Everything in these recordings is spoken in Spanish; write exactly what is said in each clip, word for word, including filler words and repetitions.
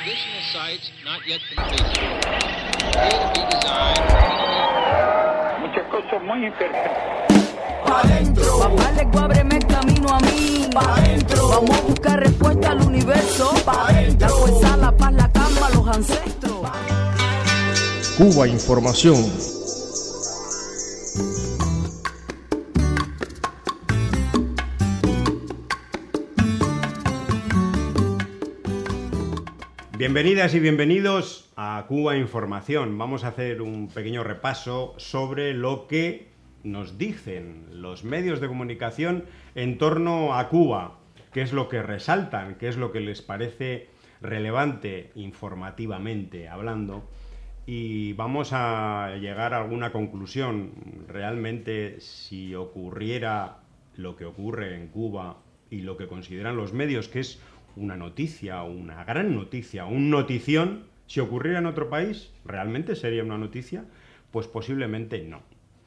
Additional sites not yet completed. Appear to be designed. Muchas cosas muy interesantes. Pa' dentro. Papá le ábreme el camino a mí. Pa' dentro. Vamos a buscar respuesta al universo. Pa' dentro. La fuerza, la paz, la calma, los ancestros. Cuba Información. Bienvenidas y bienvenidos a Cuba Información. Vamos a hacer un pequeño repaso sobre lo que nos dicen los medios de comunicación en torno a Cuba, qué es lo que resaltan, qué es lo que les parece relevante informativamente hablando, y vamos a llegar a alguna conclusión. Realmente, si ocurriera lo que ocurre en Cuba y lo que consideran los medios que es una noticia, una gran noticia, un notición, si ocurriera en otro país, ¿realmente sería una noticia? Pues posiblemente no.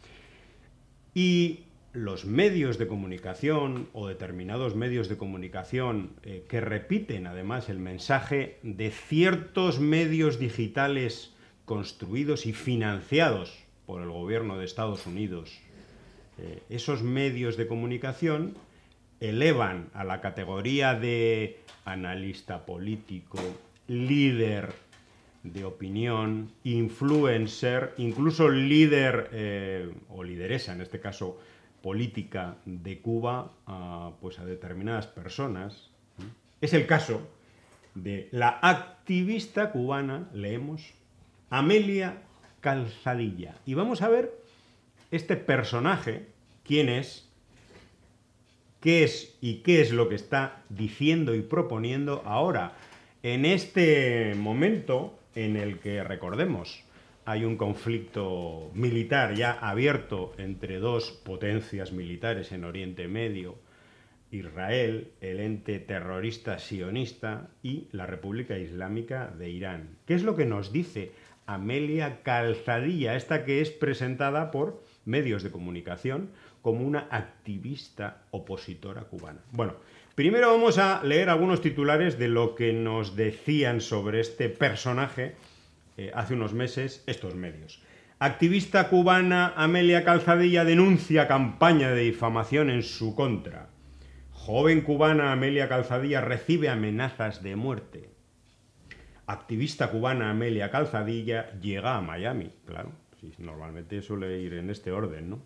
Y los medios de comunicación o determinados medios de comunicación eh, que repiten además el mensaje de ciertos medios digitales construidos y financiados por el gobierno de Estados Unidos, eh, esos medios de comunicación elevan a la categoría de analista político, líder de opinión, influencer, incluso líder eh, o lideresa, en este caso política de Cuba, a, pues a determinadas personas. Es el caso de la activista cubana, leemos, Amelia Calzadilla. Y vamos a ver este personaje, quién es, qué es y qué es lo que está diciendo y proponiendo ahora, en este momento en el que, recordemos, hay un conflicto militar ya abierto entre dos potencias militares en Oriente Medio, Israel, el ente terrorista sionista, y la República Islámica de Irán. ¿Qué es lo que nos dice Amelia Calzadilla, esta que es presentada por medios de comunicación como una activista opositora cubana? Bueno, primero vamos a leer algunos titulares de lo que nos decían sobre este personaje eh, hace unos meses estos medios. Activista cubana Amelia Calzadilla denuncia campaña de difamación en su contra. Joven cubana Amelia Calzadilla recibe amenazas de muerte. Activista cubana Amelia Calzadilla llega a Miami. Claro, sí, normalmente suele ir en este orden, ¿no?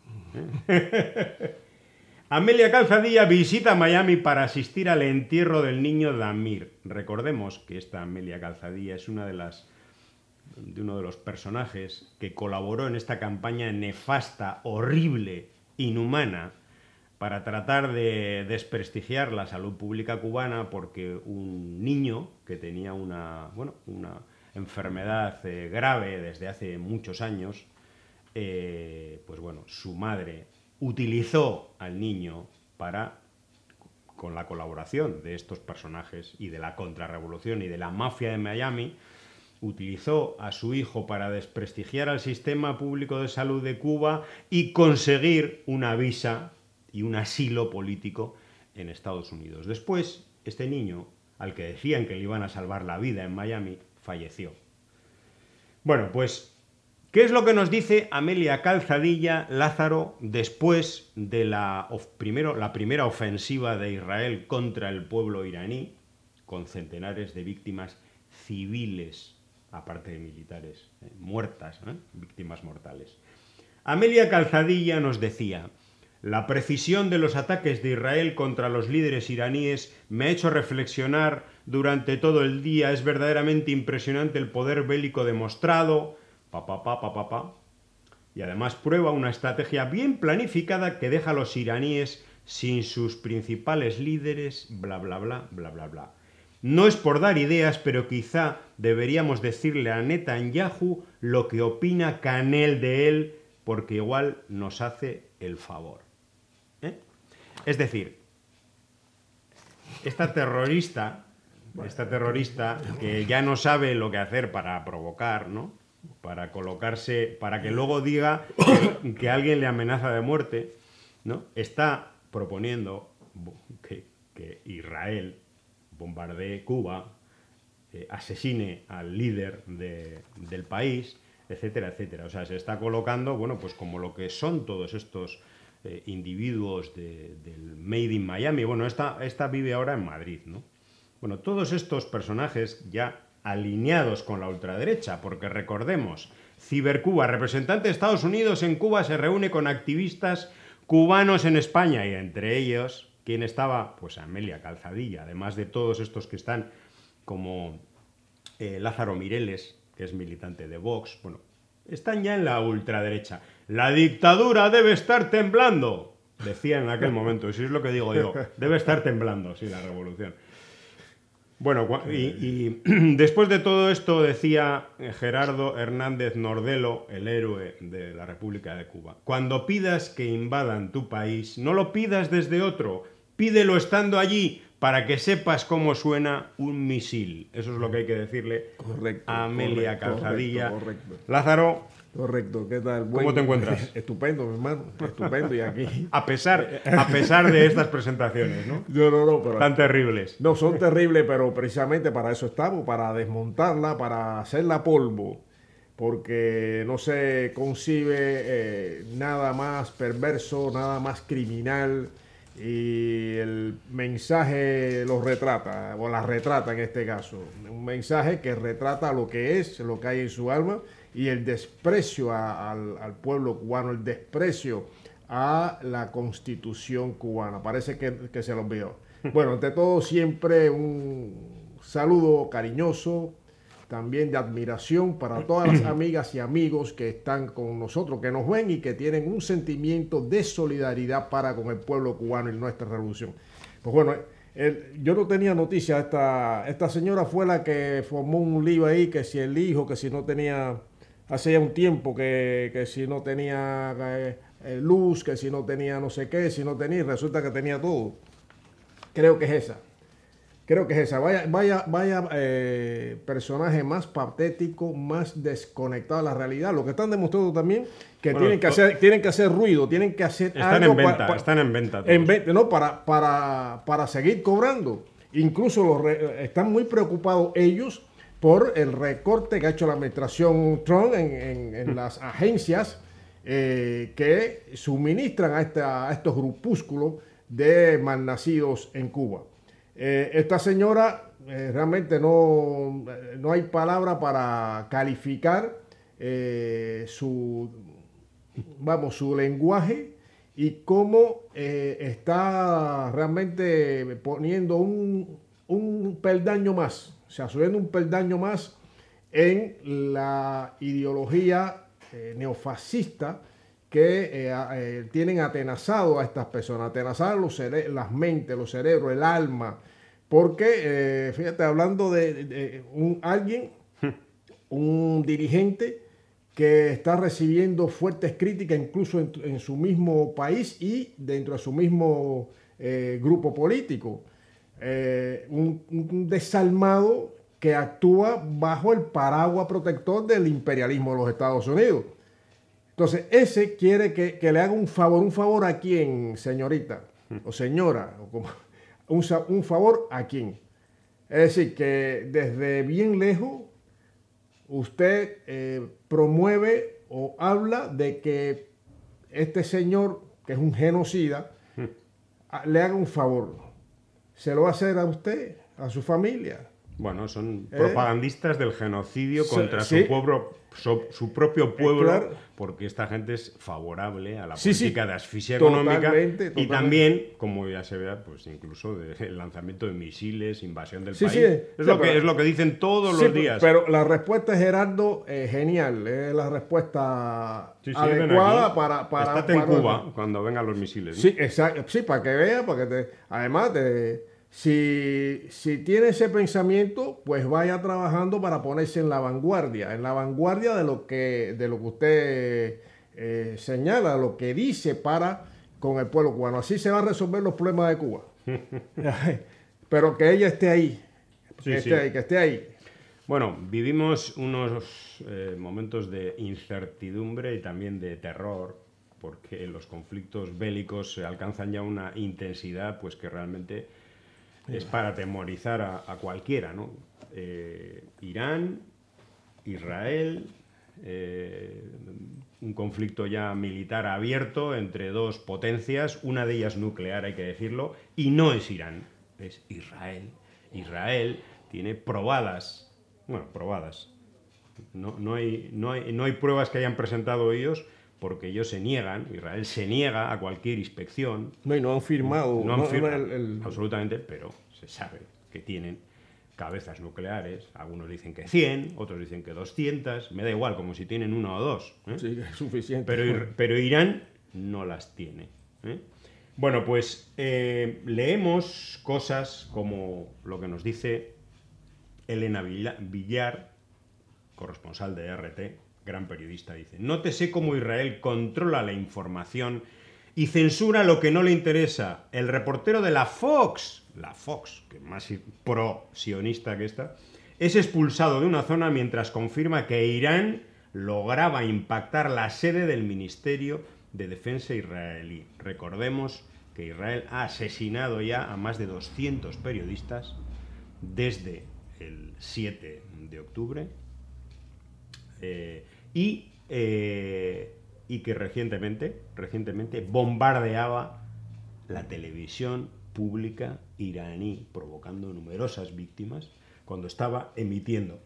Amelia Calzadilla visita Miami para asistir al entierro del niño Damir. Recordemos que esta Amelia Calzadilla es una de las de uno de los personajes que colaboró en esta campaña nefasta, horrible, inhumana, para tratar de desprestigiar la salud pública cubana, porque un niño que tenía una, bueno, una enfermedad eh, grave desde hace muchos años, eh, pues bueno, su madre utilizó al niño para, con la colaboración de estos personajes y de la contrarrevolución y de la mafia de Miami, utilizó a su hijo para desprestigiar al sistema público de salud de Cuba y conseguir una visa y un asilo político en Estados Unidos. Después, este niño, al que decían que le iban a salvar la vida en Miami, falleció. Bueno, pues, ¿qué es lo que nos dice Amelia Calzadilla, Lázaro, después de la, primero, la primera ofensiva de Israel contra el pueblo iraní, con centenares de víctimas civiles, aparte de militares, eh, muertas, ¿eh? víctimas mortales? Amelia Calzadilla nos decía: la precisión de los ataques de Israel contra los líderes iraníes me ha hecho reflexionar durante todo el día. Es verdaderamente impresionante el poder bélico demostrado, pa, pa, pa, pa, pa, pa. Y además prueba una estrategia bien planificada que deja a los iraníes sin sus principales líderes, bla, bla, bla, bla, bla, bla. No es por dar ideas, pero quizá deberíamos decirle a Netanyahu lo que opina Canel de él, porque igual nos hace el favor. ¿Eh? Es decir, esta terrorista, esta terrorista que ya no sabe lo que hacer para provocar, ¿no? Para colocarse, para que luego diga que, que alguien le amenaza de muerte, ¿no? Está proponiendo que, que Israel bombardee Cuba eh, asesine al líder de, del país, etcétera, etcétera. O sea, se está colocando, bueno, pues como lo que son todos estos eh, individuos de, del Made in Miami. Bueno, esta, esta vive ahora en Madrid, ¿no? Bueno, todos estos personajes ya alineados con la ultraderecha, porque recordemos, Cibercuba, representante de Estados Unidos en Cuba, se reúne con activistas cubanos en España, y entre ellos, ¿quién estaba? Pues Amelia Calzadilla, además de todos estos que están como eh, Lázaro Mireles, que es militante de Vox. Bueno, están ya en la ultraderecha. La dictadura debe estar temblando, decía en aquel momento, y si es lo que digo yo, debe estar temblando, sí, la revolución. Bueno, y, y después de todo esto decía Gerardo Hernández Nordelo, el héroe de la República de Cuba: cuando pidas que invadan tu país, no lo pidas desde otro, pídelo estando allí para que sepas cómo suena un misil. Eso es lo que hay que decirle correcto, a Amelia correcto, Calzadilla. correcto, correcto. Lázaro, correcto, ¿qué tal? ¿cómo Bueno, te encuentras? Estupendo, mi hermano, estupendo, y aquí... A pesar, a pesar de estas presentaciones, ¿no? No, no, no, pero... Tan terribles. No, son terribles, pero precisamente para eso estamos, para desmontarla, para hacerla polvo, porque no se concibe eh, nada más perverso, nada más criminal, y el mensaje lo retrata, o la retrata en este caso. Un mensaje que retrata lo que es, lo que hay en su alma, y el desprecio a, al, al pueblo cubano, el desprecio a la Constitución cubana. Parece que, que se lo olvidó. Bueno, ante todo, siempre un saludo cariñoso, también de admiración para todas las amigas y amigos que están con nosotros, que nos ven y que tienen un sentimiento de solidaridad para con el pueblo cubano y nuestra revolución. Pues bueno, el, yo no tenía noticia. Esta, esta señora fue la que formó un lío ahí, que si el hijo, que si no tenía, hace ya un tiempo, que, que si no tenía eh, luz, que si no tenía no sé qué, si no tenía, resulta que tenía todo. Creo que es esa. Creo que es esa. Vaya, vaya, vaya eh, personaje más patético, más desconectado de la realidad. Lo que están demostrando también que bueno, tienen que hacer, tienen que hacer ruido, tienen que hacer están algo en venta, pa, pa, están en venta. En venta, no, para, para, para seguir cobrando. Incluso los re, están muy preocupados ellos por el recorte que ha hecho la administración Trump en, en, en las agencias eh, que suministran a, esta, a estos grupúsculos de malnacidos en Cuba. Eh, esta señora eh, realmente no, no hay palabra para calificar eh, su, vamos, su lenguaje y cómo eh, está realmente poniendo un, un peldaño más, o sea, subiendo un peldaño más en la ideología eh, neofascista que eh, eh, tienen atenazado a estas personas, atenazado los las mentes, los cerebros, el alma, porque, eh, fíjate, hablando de, de, de un, alguien, un dirigente que está recibiendo fuertes críticas incluso en, en su mismo país y dentro de su mismo eh, grupo político, eh, un, un desalmado que actúa bajo el paraguas protector del imperialismo de los Estados Unidos. Entonces, ese quiere que, que le haga un favor. ¿Un favor a quién, señorita? O señora. O como, un, un favor a quién. Es decir, que desde bien lejos usted eh, promueve o habla de que este señor, que es un genocida, le haga un favor. ¿Se lo va a hacer a usted, a su familia? Bueno, son ¿Eh? propagandistas del genocidio contra sí. su, pueblo, su, su propio pueblo, eh, claro. Porque esta gente es favorable a la sí, política sí. de asfixia Totalmente, económica totalmente. Y también, como ya se vea, pues incluso del lanzamiento de misiles, invasión del sí, país. Sí, es, sí, lo pero, que, es lo que dicen todos sí, los días. Pero la respuesta de Gerardo es genial, es la respuesta sí, sí, adecuada para, para... Estate en para, Cuba para, cuando vengan los misiles. ¿no? Sí, exacto, sí, para que vea, para que te, además te... Si, si tiene ese pensamiento, pues vaya trabajando para ponerse en la vanguardia, en la vanguardia de lo que, de lo que usted eh, señala, lo que dice para con el pueblo cubano. Así se van a resolver los problemas de Cuba. Pero que ella esté ahí, sí, que, sí. Esté ahí que esté ahí. Bueno, vivimos unos eh, momentos de incertidumbre y también de terror, porque los conflictos bélicos alcanzan ya una intensidad pues que realmente es para atemorizar a, a cualquiera, ¿no? eh, Irán, Israel, eh, un conflicto ya militar abierto entre dos potencias, una de ellas nuclear, hay que decirlo, y no es Irán, es Israel. Israel tiene probadas, bueno, probadas, no, no, hay, no, hay, no hay pruebas que hayan presentado ellos, porque ellos se niegan, Israel se niega a cualquier inspección. No, y no han firmado. No han no, firmado, el, el... absolutamente, pero se sabe que tienen cabezas nucleares. Algunos dicen que cien, otros dicen que doscientas. Me da igual, como si tienen una o dos. ¿eh? Sí, es suficiente. Pero, pero Irán no las tiene. ¿eh? Bueno, pues eh, leemos cosas como lo que nos dice Elena Villar, corresponsal de R T, gran periodista, dice: nótese cómo Israel controla la información y censura lo que no le interesa. El reportero de la Fox, la Fox, que más pro-sionista que esta, es expulsado de una zona mientras confirma que Irán lograba impactar la sede del Ministerio de Defensa israelí. Recordemos que Israel ha asesinado ya a más de doscientos periodistas desde el siete de octubre eh, y, eh, y que recientemente, recientemente bombardeaba la televisión pública iraní, provocando numerosas víctimas cuando estaba emitiendo.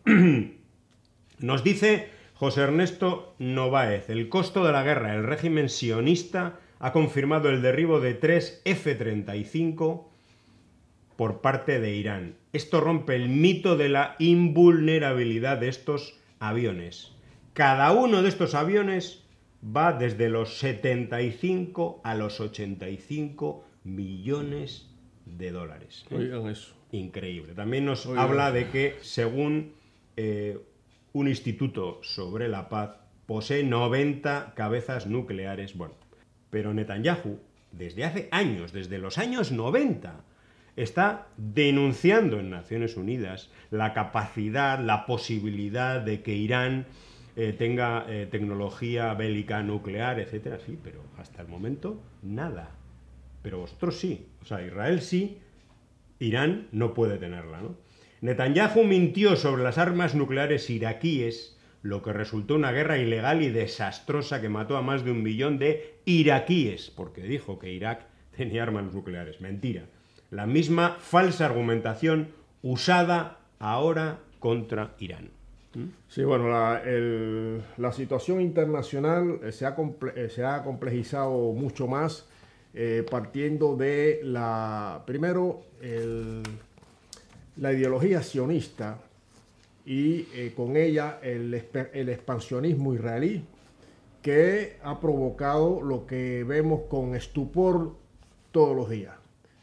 Nos dice José Ernesto Novaez: el costo de la guerra, el régimen sionista ha confirmado el derribo de tres F treinta y cinco por parte de Irán. Esto rompe el mito de la invulnerabilidad de estos aviones. Cada uno de estos aviones va desde los setenta y cinco a los ochenta y cinco millones de dólares. ¿eh? Oigan eso. Increíble. También nos Oigan. habla de que, según eh, un instituto sobre la paz, posee noventa cabezas nucleares. Bueno, pero Netanyahu, desde hace años, desde los años noventa, está denunciando en Naciones Unidas la capacidad, la posibilidad de que Irán eh, tenga eh, tecnología bélica nuclear, etcétera. Sí, pero hasta el momento nada. Pero vosotros sí. O sea, Israel sí, Irán no puede tenerla, ¿no? Netanyahu mintió sobre las armas nucleares iraquíes, lo que resultó una guerra ilegal y desastrosa que mató a más de un millón de iraquíes, porque dijo que Irak tenía armas nucleares. Mentira. La misma falsa argumentación usada ahora contra Irán. ¿Mm? Sí, bueno, la, el, la situación internacional eh, se, ha comple eh, se ha complejizado mucho más, eh, partiendo de la, primero, el, la ideología sionista y eh, con ella el, el expansionismo israelí, que ha provocado lo que vemos con estupor todos los días.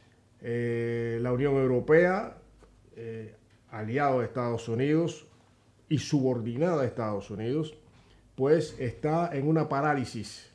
Eh, la Unión Europea, eh, aliado de Estados Unidos y subordinada a Estados Unidos, pues está en una parálisis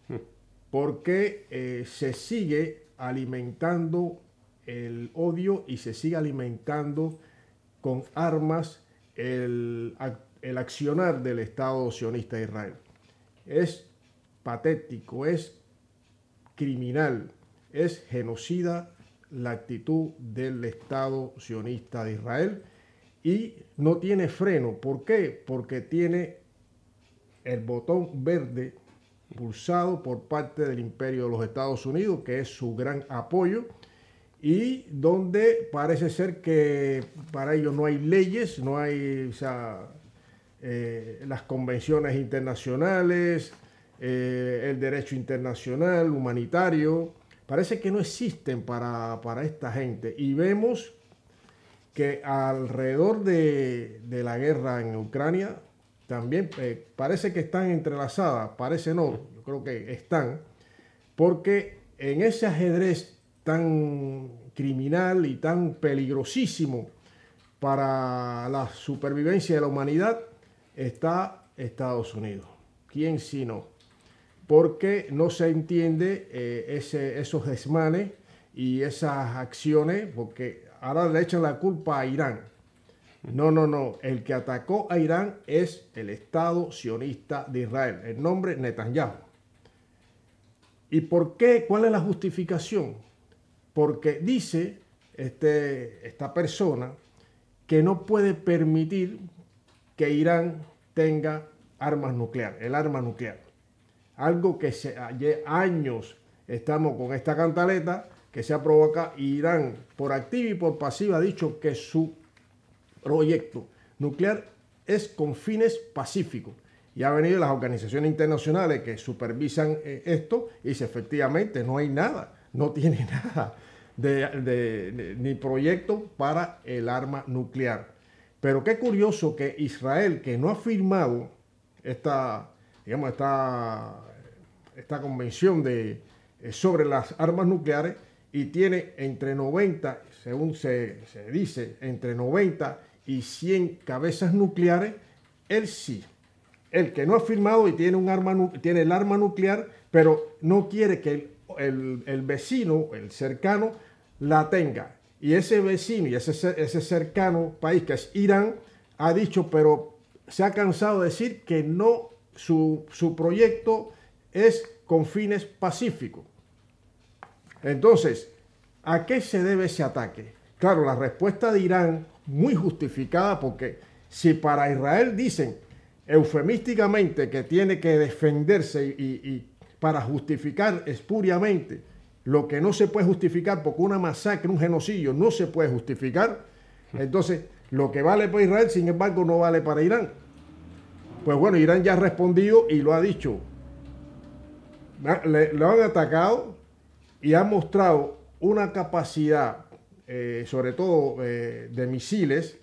porque eh, se sigue alimentando el odio y se sigue alimentando con armas el, el accionar del Estado sionista de Israel. Es patético, es criminal, es genocida la actitud del Estado sionista de Israel y no tiene freno. ¿Por qué? Porque tiene el botón verde pulsado por parte del Imperio de los Estados Unidos, que es su gran apoyo, y donde parece ser que para ellos no hay leyes, no hay, o sea, eh, las convenciones internacionales, eh, el derecho internacional, humanitario, parece que no existen para, para esta gente. Y vemos que alrededor de, de la guerra en Ucrania también eh, parece que están entrelazadas, parece no, yo creo que están, porque en ese ajedrez tan criminal y tan peligrosísimo para la supervivencia de la humanidad está Estados Unidos. ¿Quién si no? Porque no se entiende eh, ese, esos desmanes y esas acciones, porque ahora le echan la culpa a Irán. No, no, no. El que atacó a Irán es el Estado sionista de Israel. El nombre Netanyahu. ¿Y por qué? ¿Cuál es la justificación? Porque dice este, esta persona que no puede permitir que Irán tenga armas nucleares, el arma nuclear. Algo que se, años estamos con esta cantaleta que se ha provocado. Irán, por activa y por pasiva, ha dicho que su proyecto nuclear es con fines pacíficos. Y ha venido las organizaciones internacionales que supervisan eh, esto y dice, efectivamente, no hay nada, no tiene nada de, de, de, ni proyecto para el arma nuclear. Pero qué curioso que Israel, que no ha firmado esta, digamos, esta, esta convención de, eh, sobre las armas nucleares, y tiene entre noventa, según se, se dice, entre noventa y cien cabezas nucleares, él sí. El que no ha firmado y tiene, un arma, tiene el arma nuclear, pero no quiere que el, el, el vecino, el cercano, la tenga. Y ese vecino y ese, ese cercano país, que es Irán, ha dicho, pero se ha cansado de decir que no, su, su proyecto es con fines pacíficos. Entonces, ¿a qué se debe ese ataque? Claro, la respuesta de Irán, muy justificada, porque si para Israel dicen eufemísticamente que tiene que defenderse y, y para justificar espuriamente lo que no se puede justificar, porque una masacre, un genocidio no se puede justificar, entonces lo que vale para Israel, sin embargo, no vale para Irán. Pues bueno, Irán ya ha respondido y lo ha dicho. Le, lo han atacado y ha mostrado una capacidad, eh, sobre todo eh, de misiles,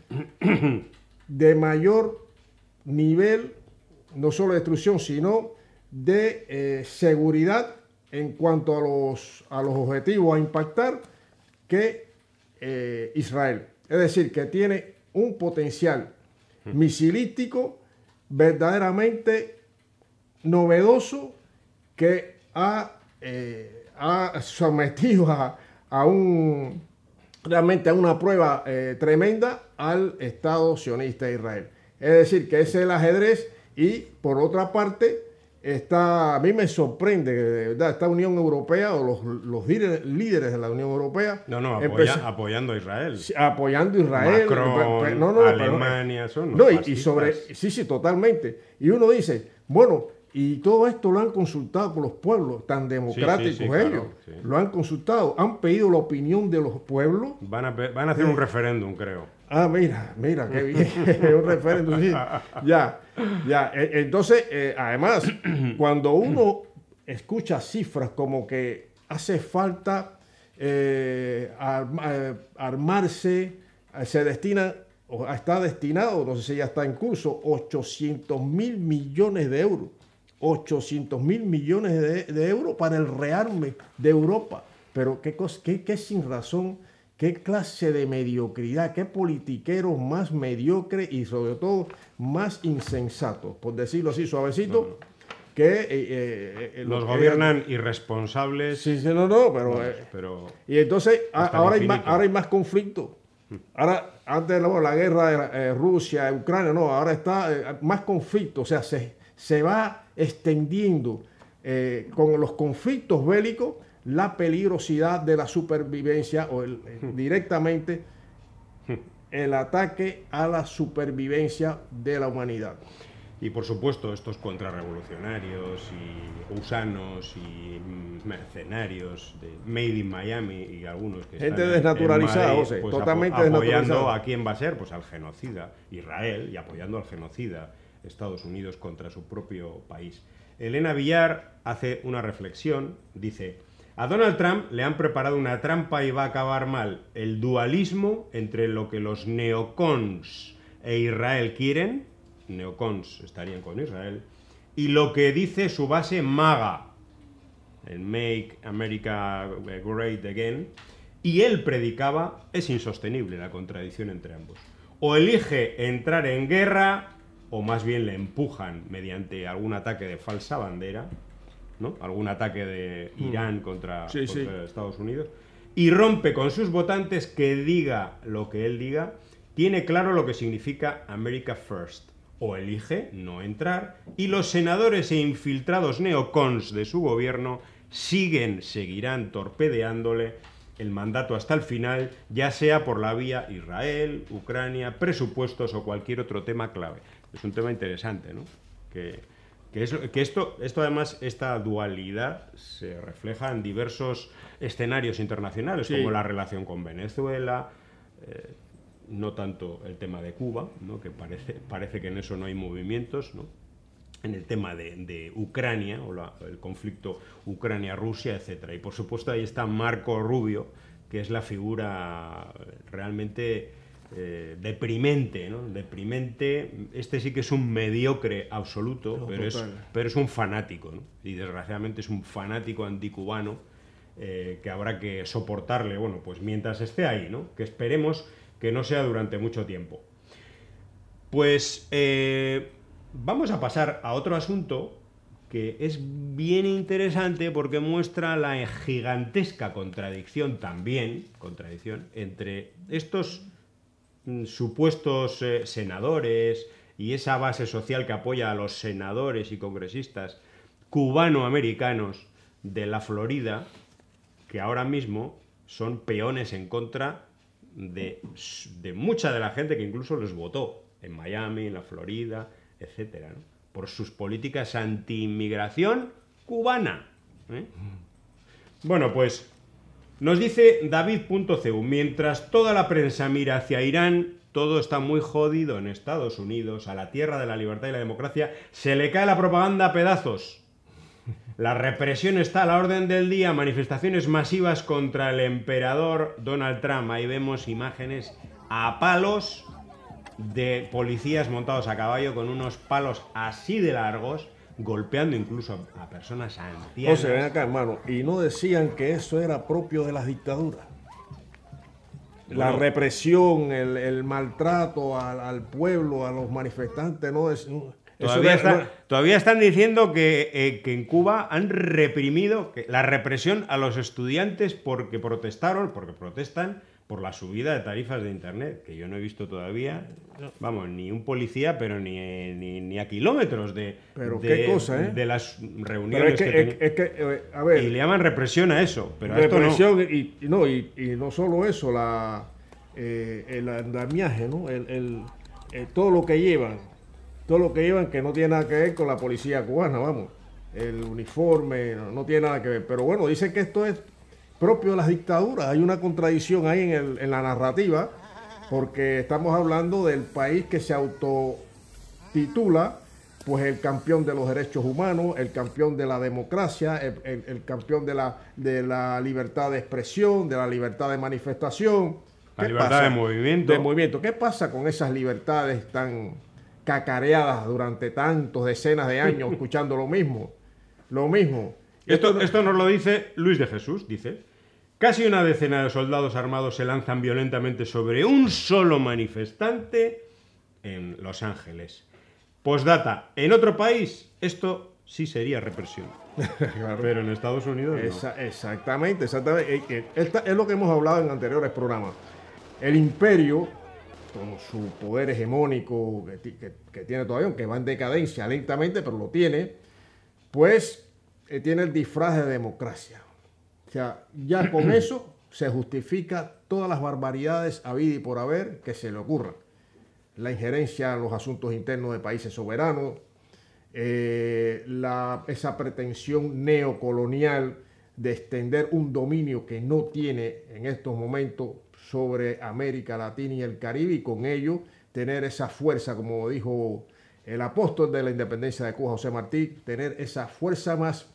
de mayor nivel, no solo de destrucción, sino de eh, seguridad en cuanto a los, a los objetivos a impactar, que eh, Israel. Es decir, que tiene un potencial misilístico verdaderamente novedoso, que ha, eh, ha sometido a, a un, realmente a una prueba eh, tremenda al Estado sionista de Israel. Es decir, que ese es el ajedrez. Y por otra parte, está, a mí me sorprende, de verdad, esta Unión Europea o los, los líderes de la Unión Europea. No, no, apoya, empezó, apoyando a Israel. Apoyando a Israel. Macron, pero, no, no, Alemania, pero, son no, y, y sobre, sí, sí, totalmente. Y uno dice, bueno, y todo esto lo han consultado con los pueblos, tan democráticos sí, sí, sí, ellos. claro, sí. Lo han consultado, han pedido la opinión de los pueblos. Van a, van a hacer un referéndum, creo. Ah, mira, mira, qué bien, un referéndum, sí. Ya, ya. Entonces, eh, además, cuando uno escucha cifras como que hace falta eh, arm, armarse, se destina, o está destinado, no sé si ya está en curso, ochocientos mil millones de euros. ochocientos mil millones de, de euros para el rearme de Europa. Pero qué, qué, qué sin razón. ¿Qué clase de mediocridad? ¿Qué politiqueros más mediocres y sobre todo más insensatos? Por decirlo así suavecito, no, no. que... Eh, eh, Los gobiernan eh, irresponsables. Sí, sí, no, no, pero... No, eh, pero y entonces a, ahora, hay más, ahora hay más conflicto. Ahora, antes de la, la guerra de eh, Rusia, Ucrania, no, ahora está eh, más conflicto. O sea, se, se va extendiendo eh, con los conflictos bélicos la peligrosidad de la supervivencia o el, el, directamente el ataque a la supervivencia de la humanidad. Y por supuesto estos contrarrevolucionarios y gusanos y mercenarios de Made in Miami y algunos que gente están desnaturalizada, Madrid, o sea, pues totalmente apo apoyando desnaturalizada. a quién va a ser, pues al genocida Israel, y apoyando al genocida Estados Unidos contra su propio país. Elena Villar hace una reflexión, dice: a Donald Trump le han preparado una trampa y va a acabar mal. El dualismo entre lo que los neocons e Israel quieren, neocons estarían con Israel, y lo que dice su base MAGA, el Make America Great Again, y él predicaba, es insostenible la contradicción entre ambos. O elige entrar en guerra, o más bien le empujan mediante algún ataque de falsa bandera, ¿no? Algún ataque de Irán contra, sí, contra sí. Estados Unidos, y rompe con sus votantes que diga lo que él diga, tiene claro lo que significa America First. O elige no entrar, y los senadores e infiltrados neocons de su gobierno siguen, seguirán torpedeándole el mandato hasta el final, ya sea por la vía Israel, Ucrania, presupuestos o cualquier otro tema clave. Es un tema interesante, ¿no? Que, que, es, que esto, esto además, esta dualidad se refleja en diversos escenarios internacionales, sí, como la relación con Venezuela, eh, no tanto el tema de Cuba, ¿no? Que parece, parece que en eso no hay movimientos, ¿no? En el tema de, de Ucrania, o la, el conflicto Ucrania-Rusia, etcétera. Y por supuesto ahí está Marco Rubio, que es la figura realmente eh, deprimente, ¿no? Deprimente. Este sí que es un mediocre absoluto, no, pero, es, pero es un fanático, ¿no? Y desgraciadamente es un fanático anticubano eh, que habrá que soportarle, bueno, pues mientras esté ahí, ¿no? Que esperemos que no sea durante mucho tiempo. Pues eh, vamos a pasar a otro asunto que es bien interesante porque muestra la gigantesca contradicción también, contradicción, entre estos mm, supuestos eh, senadores y esa base social que apoya a los senadores y congresistas cubano-americanos de la Florida, que ahora mismo son peones en contra de, de mucha de la gente que incluso les votó en Miami, en la Florida, etcétera, ¿no? Por sus políticas anti-inmigración cubana, ¿eh? Bueno, pues nos dice David.cu, mientras toda la prensa mira hacia Irán, todo está muy jodido en Estados Unidos, a la tierra de la libertad y la democracia, se le cae la propaganda a pedazos. La represión está a la orden del día, manifestaciones masivas contra el emperador Donald Trump. Ahí vemos imágenes a palos de policías montados a caballo con unos palos así de largos, golpeando incluso a personas ancianas. O sea, ven acá, hermano, y no decían que eso era propio de las dictaduras. La bueno, represión, el, el maltrato al, al pueblo, a los manifestantes, no es... No, Todavía, está, todavía están diciendo que, eh, que en Cuba han reprimido que la represión a los estudiantes porque protestaron, porque protestan por la subida de tarifas de internet, que yo no he visto todavía, vamos, ni un policía, pero ni, ni, ni a kilómetros de, pero de, qué cosa, ¿eh? de las reuniones es que, que, es, es que eh, a ver, y le llaman represión a eso, pero represión a esto no. Y, y, no, y, y no solo eso, la, eh, el andamiaje, ¿no? El, el, el, todo lo que llevan. Todo lo que llevan que no tiene nada que ver con la policía cubana, vamos. El uniforme no, no tiene nada que ver. Pero bueno, dicen que esto es propio de las dictaduras. Hay una contradicción ahí en, el, en la narrativa, porque estamos hablando del país que se autotitula pues el campeón de los derechos humanos, el campeón de la democracia, el, el, el campeón de la, de la libertad de expresión, de la libertad de manifestación. La libertad pasa? de movimiento. De movimiento. ¿Qué pasa con esas libertades tan cacareadas durante tantos decenas de años escuchando lo mismo, lo mismo? Esto, esto nos lo dice Luis de Jesús, dice: casi una decena de soldados armados se lanzan violentamente sobre un solo manifestante en Los Ángeles. Postdata, en otro país esto sí sería represión. Claro. Pero en Estados Unidos no. Esa, exactamente, exactamente. Esta es lo que hemos hablado en anteriores programas. El imperio, con su poder hegemónico que, que, que tiene todavía, aunque va en decadencia lentamente, pero lo tiene, pues eh, tiene el disfraz de democracia. O sea, ya con eso se justifica todas las barbaridades habidas y por haber que se le ocurran. La injerencia en los asuntos internos de países soberanos, eh, la, esa pretensión neocolonial de extender un dominio que no tiene en estos momentos sobre América Latina y el Caribe, y con ello tener esa fuerza, como dijo el apóstol de la independencia de Cuba, José Martí, tener esa fuerza más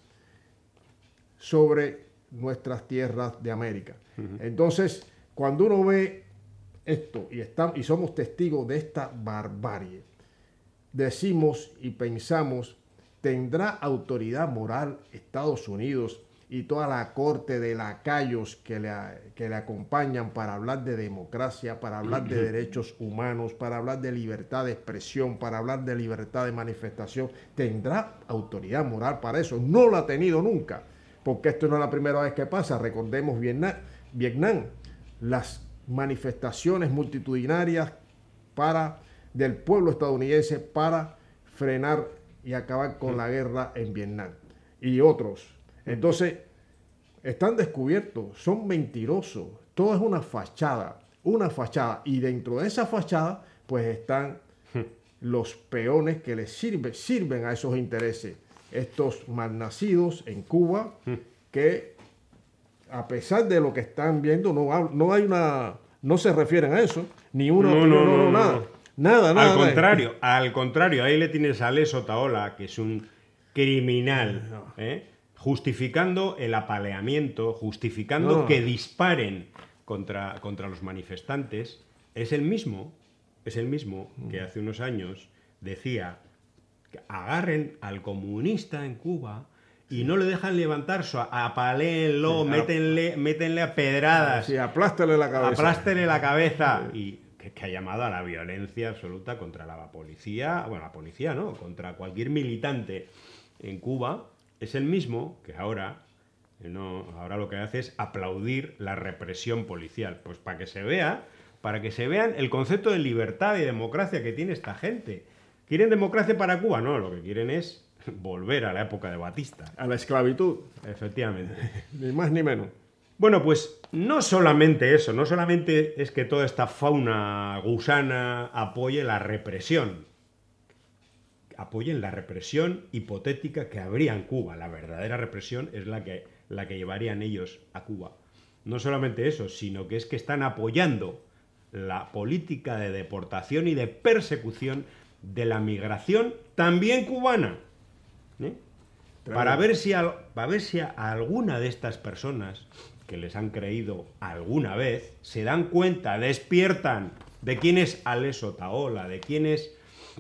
sobre nuestras tierras de América. Uh-huh. Entonces, cuando uno ve esto y, estamos, y somos testigos de esta barbarie, decimos y pensamos, ¿tendrá autoridad moral Estados Unidos y toda la corte de lacayos que le, que le acompañan para hablar de democracia, para hablar de derechos humanos, para hablar de libertad de expresión, para hablar de libertad de manifestación? ¿Tendrá autoridad moral para eso? No la ha tenido nunca, porque esto no es la primera vez que pasa. Recordemos Vietnam, Vietnam las manifestaciones multitudinarias para, del pueblo estadounidense para frenar y acabar con la guerra en Vietnam y otros. Entonces, están descubiertos, son mentirosos, todo es una fachada, una fachada, y dentro de esa fachada pues están los peones que les sirven, sirven a esos intereses, estos malnacidos en Cuba que a pesar de lo que están viendo no, no hay una, no se refieren a eso, ni uno, No, no, no, no, nada, no. nada, nada. Al nada. contrario, al contrario, ahí le tienes a Les Otaola, que es un criminal, ¿eh? Justificando el apaleamiento, justificando No. que disparen contra, contra los manifestantes. Es el mismo, es el mismo que hace unos años decía que agarren al comunista en Cuba y no le dejan levantar, su apaléenlo, Sí, métenle, métenle a pedradas. Sí, aplástale la cabeza. Aplástele la cabeza. Y que, que ha llamado a la violencia absoluta contra la policía, bueno, la policía no, contra cualquier militante en Cuba. Es el mismo que ahora, no, ahora lo que hace es aplaudir la represión policial. Pues para que se vea, para que se vean el concepto de libertad y democracia que tiene esta gente. ¿Quieren democracia para Cuba? No, lo que quieren es volver a la época de Batista. A la esclavitud, Efectivamente. ni más ni menos. Bueno, pues no solamente eso, no solamente es que toda esta fauna gusana apoye la represión, apoyen la represión hipotética que habría en Cuba. La verdadera represión es la que, la que llevarían ellos a Cuba. No solamente eso, sino que es que están apoyando la política de deportación y de persecución de la migración también cubana. ¿Eh? Para ver si a, para ver si a alguna de estas personas que les han creído alguna vez se dan cuenta, despiertan de quién es Les Otaola, de quién es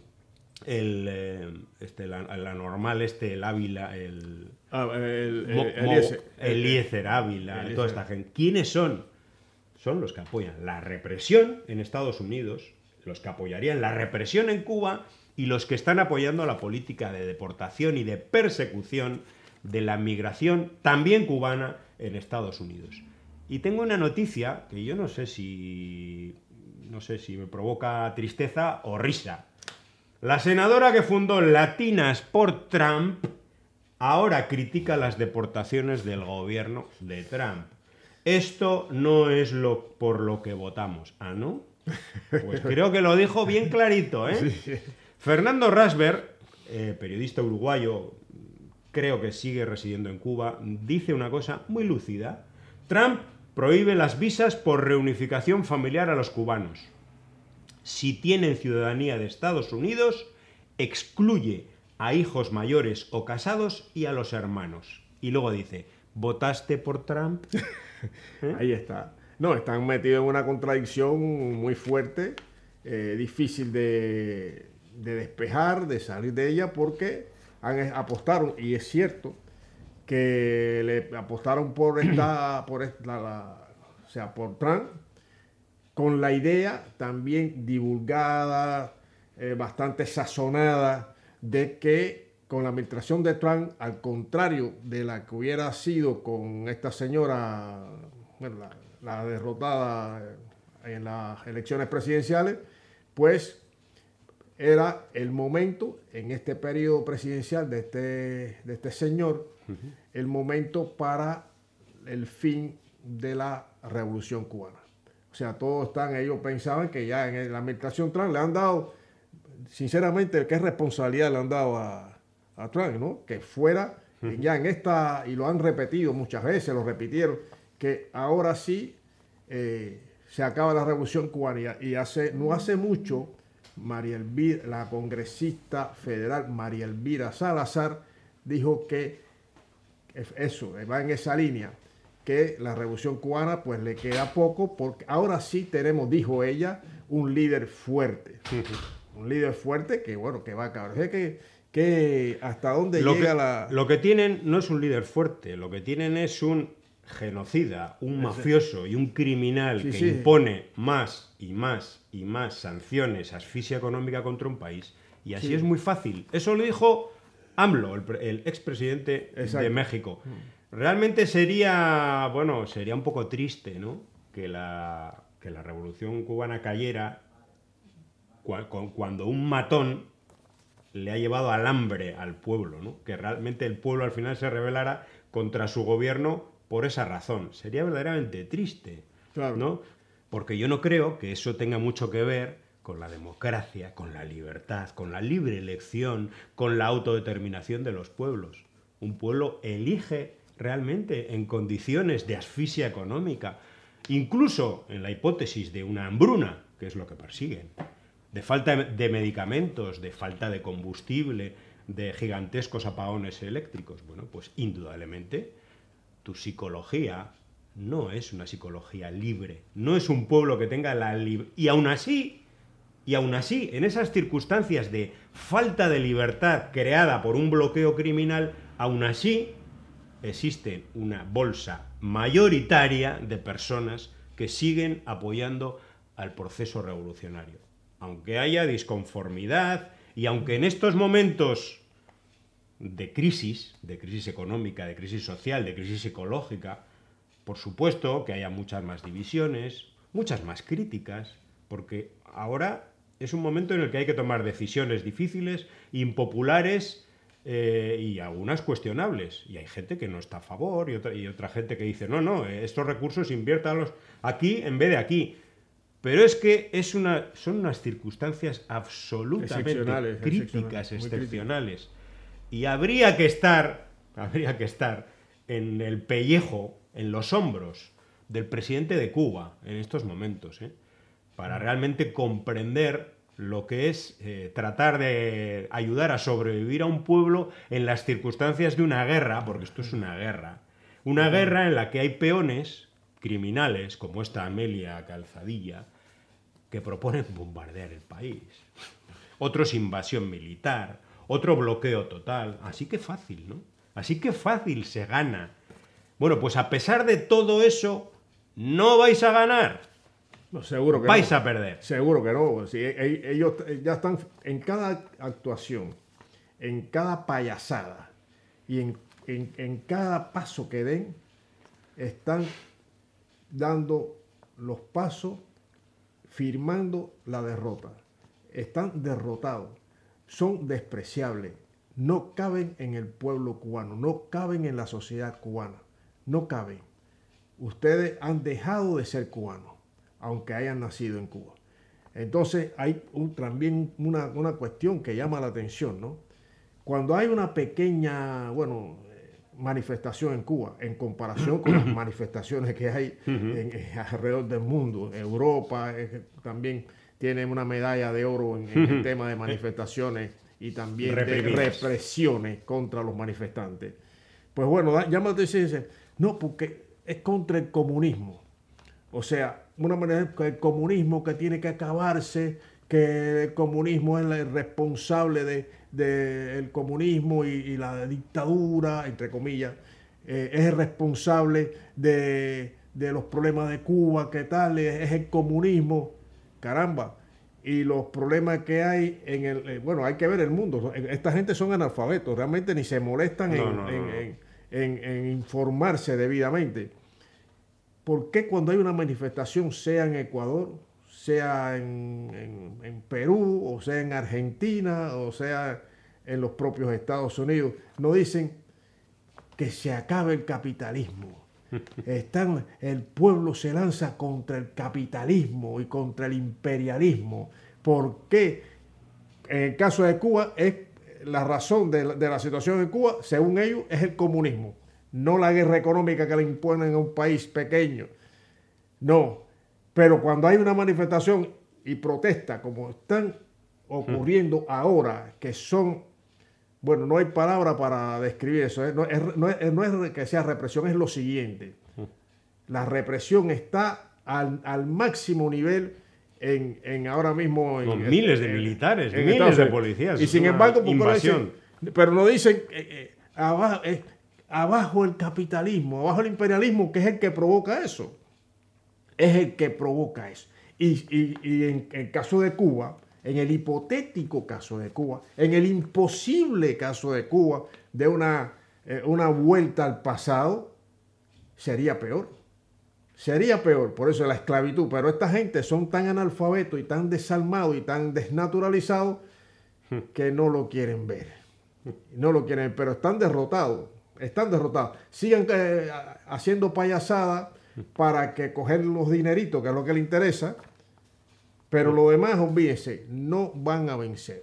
el, eh, este, la, la normal, este, el Ávila, el, Ah, el, el, Mo- el Mo- Eliezer. Eliezer Ávila, Eliezer. toda esta gente. ¿Quiénes son? Son los que apoyan la represión en Estados Unidos, los que apoyarían la represión en Cuba y los que están apoyando la política de deportación y de persecución de la migración también cubana en Estados Unidos. Y tengo una noticia que yo no sé si no sé si me provoca tristeza o risa. La senadora que fundó Latinas por Trump ahora critica las deportaciones del gobierno de Trump. Esto no es lo por lo que votamos. ¿Ah, no? Pues creo que lo dijo bien clarito, ¿eh? Fernando Rasberg, eh, periodista uruguayo, creo que sigue residiendo en Cuba, dice una cosa muy lúcida. Trump prohíbe las visas por reunificación familiar a los cubanos. Si tienen ciudadanía de Estados Unidos, excluye a hijos mayores o casados y a los hermanos. Y luego dice, ¿votaste por Trump? ¿Eh? Ahí está. No, están metidos en una contradicción muy fuerte, eh, difícil de, de despejar, de salir de ella, porque han, apostaron, y es cierto, que le apostaron por esta, por esta, la, la, o sea, por Trump, con la idea también divulgada, eh, bastante sazonada, de que con la administración de Trump, al contrario de la que hubiera sido con esta señora, bueno, la, la derrotada en las elecciones presidenciales, pues era el momento, en este periodo presidencial de este, de este señor, uh-huh. el momento para el fin de la revolución cubana. O sea, todos están, ellos pensaban que ya en la administración Trump le han dado, sinceramente, qué responsabilidad le han dado a, a Trump, ¿no? Que fuera, uh-huh. ya en esta, y lo han repetido muchas veces, lo repitieron, que ahora sí eh, se acaba la revolución cubana. Y hace, no hace mucho, María Elvira, la congresista federal María Elvira Salazar, dijo que eso, va en esa línea, que la revolución cubana pues le queda poco, porque ahora sí tenemos, dijo ella, un líder fuerte. Un líder fuerte que, bueno, que va a acabar. O sea, que, que hasta dónde lo llega que, la... Lo que tienen no es un líder fuerte, lo que tienen es un genocida, un mafioso y un criminal sí, que sí. impone más y más y más sanciones, asfixia económica contra un país. Y así sí. es muy fácil. Eso lo dijo AMLO, el, el expresidente de México. Realmente sería, bueno, sería un poco triste, ¿no? Que la, que la revolución cubana cayera cuando un matón le ha llevado al hambre al pueblo, ¿no? Que realmente el pueblo al final se rebelara contra su gobierno por esa razón. Sería verdaderamente triste, Claro. ¿no? Porque yo no creo que eso tenga mucho que ver con la democracia, con la libertad, con la libre elección, con la autodeterminación de los pueblos. Un pueblo elige realmente en condiciones de asfixia económica, incluso en la hipótesis de una hambruna, que es lo que persiguen, de falta de medicamentos, de falta de combustible, de gigantescos apagones eléctricos. Bueno, pues indudablemente tu psicología no es una psicología libre, no es un pueblo que tenga la libertad. Y aún así, y aún así, en esas circunstancias de falta de libertad creada por un bloqueo criminal, aún así existe una bolsa mayoritaria de personas que siguen apoyando al proceso revolucionario. Aunque haya disconformidad y aunque en estos momentos de crisis, de crisis económica, de crisis social, de crisis psicológica, por supuesto que haya muchas más divisiones, muchas más críticas, porque ahora es un momento en el que hay que tomar decisiones difíciles, impopulares eh, y algunas cuestionables. Y hay gente que no está a favor y otra, y otra gente que dice, no, no, estos recursos inviértalos aquí en vez de aquí. Pero es que es una, son unas circunstancias absolutamente Excepcionales, críticas, excepcionales, muy excepcionales. Y habría que estar, habría que estar en el pellejo, en los hombros del presidente de Cuba en estos momentos, ¿eh? Para realmente comprender lo que es eh, tratar de ayudar a sobrevivir a un pueblo en las circunstancias de una guerra, porque esto es una guerra, una guerra en la que hay peones criminales, como esta Amelia Calzadilla, que proponen bombardear el país. Otros invasión militar, otro bloqueo total. Así que fácil, ¿no? Así que fácil se gana. Bueno, pues a pesar de todo eso, no vais a ganar. No, seguro que vais no. a perder. Seguro que no. Sí, e- ellos ya están en cada actuación, en cada payasada y en, en, en cada paso que den, están dando los pasos, firmando la derrota. Están derrotados, son despreciables, no caben en el pueblo cubano, no caben en la sociedad cubana, no caben. Ustedes han dejado de ser cubanos, aunque hayan nacido en Cuba. Entonces hay un, también una, una cuestión que llama la atención, ¿no? Cuando hay una pequeña, bueno, manifestación en Cuba, en comparación con las manifestaciones que hay en, en, alrededor del mundo. Europa eh, también tiene una medalla de oro en, en el tema de manifestaciones y también Reprimidas. de represiones contra los manifestantes. Pues bueno, da, llama la atención y dice, no, porque es contra el comunismo. O sea, una manera que el comunismo que tiene que acabarse, que el comunismo es el responsable de del de comunismo y, y la dictadura, entre comillas, eh, es el responsable de, de los problemas de Cuba, ¿qué tal? Es, es el comunismo, caramba. Y los problemas que hay en el... Eh, bueno, hay que ver el mundo. Esta gente son analfabetos, realmente ni se molestan en, No, no, no, en, no. en, en, en informarse debidamente. ¿Por qué cuando hay una manifestación, sea en Ecuador, sea en, en, en Perú, o sea en Argentina, o sea en los propios Estados Unidos, no dicen que se acabe el capitalismo? Están, el pueblo se lanza contra el capitalismo y contra el imperialismo. ¿Por qué? En el caso de Cuba, es la razón de la, de la situación en Cuba, según ellos, es el comunismo, no la guerra económica que le imponen a un país pequeño. No. Pero cuando hay una manifestación y protesta, como están ocurriendo ahora, que son, bueno, no hay palabra para describir eso, ¿eh? no, es, no, es, no es que sea represión, es lo siguiente. La represión está al, al máximo nivel en, en ahora mismo... En, Con miles de en, militares, en miles Estados de Unidos. policías. Y es sin una embargo, ¿por qué no invasión. dicen? Pero no dicen eh, eh, abajo, eh, abajo el capitalismo, abajo el imperialismo, que es el que provoca eso. Es el que provoca eso. Y, y, y en el caso de Cuba, en el hipotético caso de Cuba, en el imposible caso de Cuba, de una, eh, una vuelta al pasado, sería peor. Sería peor, por eso la esclavitud. Pero esta gente son tan analfabetos y tan desalmados y tan desnaturalizados que no lo quieren ver. No lo quieren, pero están derrotados. están derrotados. Sigan eh, haciendo payasada para que coger los dineritos, que es lo que les interesa, pero lo demás, olvídense, no van a vencer.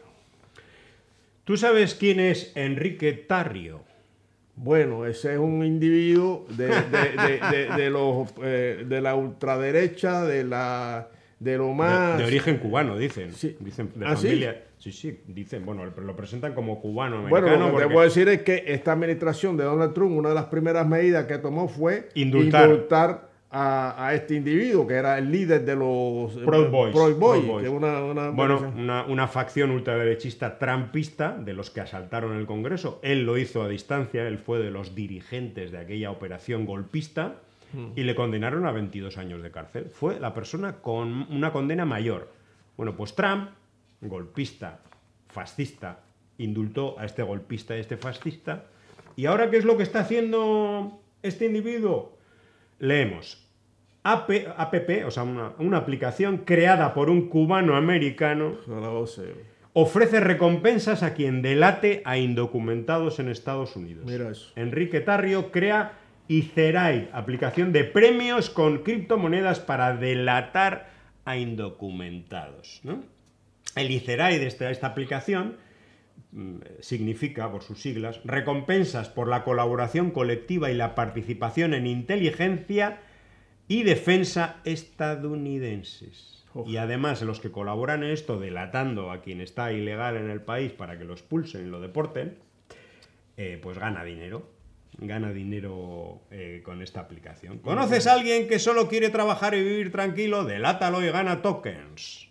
¿Tú sabes quién es Enrique Tarrio? Bueno, ese es un individuo de, de, de, de, de, los, eh, de la ultraderecha, de la de lo más... De, de origen cubano, dicen. Sí. Dicen de ¿Ah, familia... Sí? sí, sí, dicen, bueno, lo presentan como cubano-americano. Bueno, lo que porque... te puedo decir es que esta administración de Donald Trump, una de las primeras medidas que tomó fue Indultar. indultar a, a este individuo, que era el líder de los Proud Boys. Proud Boys, Proud Boys. que una, una bueno, una, una facción ultraderechista trumpista de los que asaltaron el Congreso. Él lo hizo a distancia, él fue de los dirigentes de aquella operación golpista hmm. y le condenaron a veintidós años de cárcel. Fue la persona con una condena mayor. Bueno, pues Trump, golpista, fascista, indultó a este golpista y a este fascista. ¿Y ahora qué es lo que está haciendo este individuo? Leemos. A P P, o sea, una, una aplicación creada por un cubano-americano, ofrece recompensas a quien delate a indocumentados en Estados Unidos. Mira eso. Enrique Tarrio crea Icerai, aplicación de premios con criptomonedas para delatar a indocumentados, ¿no? El Icerai de esta, esta aplicación significa, por sus siglas, recompensas por la colaboración colectiva y la participación en inteligencia y defensa estadounidenses. Oh. Y además los que colaboran en esto, delatando a quien está ilegal en el país para que lo expulsen y lo deporten, eh, pues gana dinero. Gana dinero eh, con esta aplicación. ¿Conoces a alguien que solo quiere trabajar y vivir tranquilo? Delátalo y gana tokens.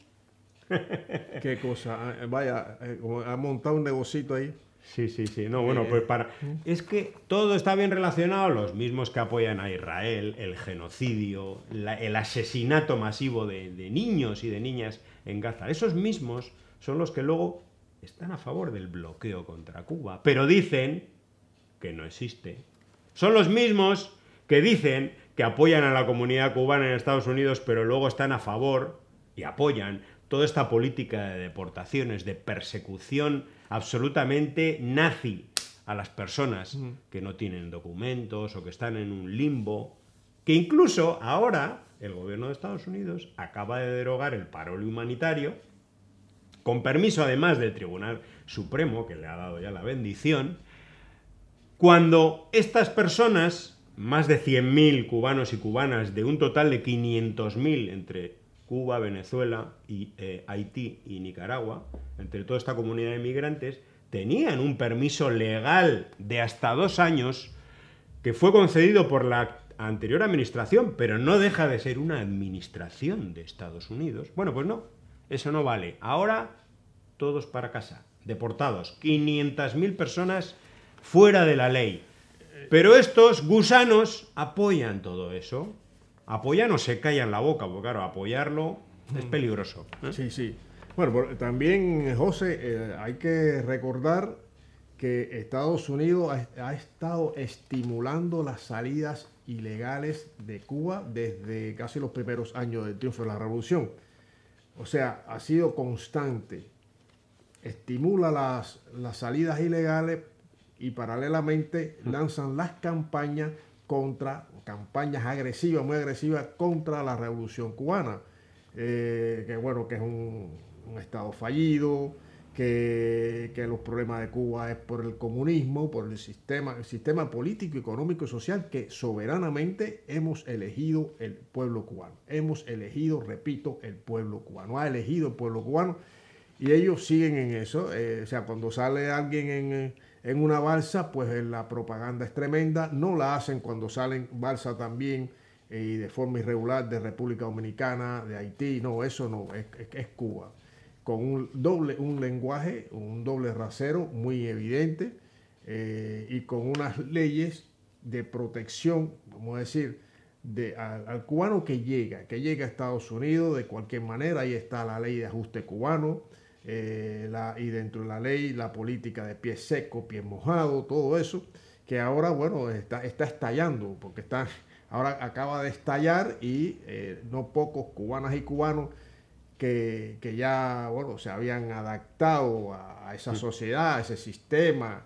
Qué cosa. Vaya, ha montado un negocito ahí. Sí, sí, sí. No, bueno, pues para... Es que todo está bien relacionado. Los mismos que apoyan a Israel, el genocidio, la, el asesinato masivo de, de niños y de niñas en Gaza. Esos mismos son los que luego están a favor del bloqueo contra Cuba. Pero dicen que no existe. Son los mismos que dicen que apoyan a la comunidad cubana en Estados Unidos, pero luego están a favor y apoyan toda esta política de deportaciones, de persecución absolutamente nazi a las personas que no tienen documentos o que están en un limbo, que incluso ahora el gobierno de Estados Unidos acaba de derogar el parole humanitario, con permiso además del Tribunal Supremo, que le ha dado ya la bendición, cuando estas personas, más de cien mil cubanos y cubanas, de un total de quinientos mil entre Cuba, Venezuela, y, eh, Haití y Nicaragua, entre toda esta comunidad de inmigrantes, tenían un permiso legal de hasta dos años que fue concedido por la anterior administración, pero no deja de ser una administración de Estados Unidos. Bueno, pues no, eso no vale. Ahora, todos para casa, deportados, quinientas mil personas fuera de la ley. Pero estos gusanos apoyan todo eso. Apoyan o se callan la boca, porque claro, apoyarlo es peligroso, ¿eh? Sí, sí. Bueno, también, José, eh, hay que recordar que Estados Unidos ha, ha estado estimulando las salidas ilegales de Cuba desde casi los primeros años del triunfo de la revolución. O sea, ha sido constante. Estimula las, las salidas ilegales y paralelamente lanzan las campañas contra, campañas agresivas, muy agresivas contra la revolución cubana. Eh, que bueno, que es un, un estado fallido, que, que los problemas de Cuba es por el comunismo, por el sistema, el sistema político, económico y social que soberanamente hemos elegido el pueblo cubano. Hemos elegido, repito, el pueblo cubano. Ha elegido el pueblo cubano y ellos siguen en eso. Eh, o sea, cuando sale alguien en, en una balsa, pues la propaganda es tremenda. No la hacen cuando salen balsa también eh, y de forma irregular de República Dominicana, de Haití. No, eso no, es, es, es Cuba. Con un doble, un lenguaje, un doble rasero muy evidente eh, y con unas leyes de protección, vamos a decir, de, al, al cubano que llega, que llega a Estados Unidos de cualquier manera. Ahí está la ley de ajuste cubano eh, la, y dentro de la ley la política de pie seco, pie mojado, todo eso, que ahora, bueno, está, está estallando, porque está, ahora acaba de estallar y eh, no pocos cubanas y cubanos Que, que ya, bueno, se habían adaptado a, a esa sociedad, a ese sistema,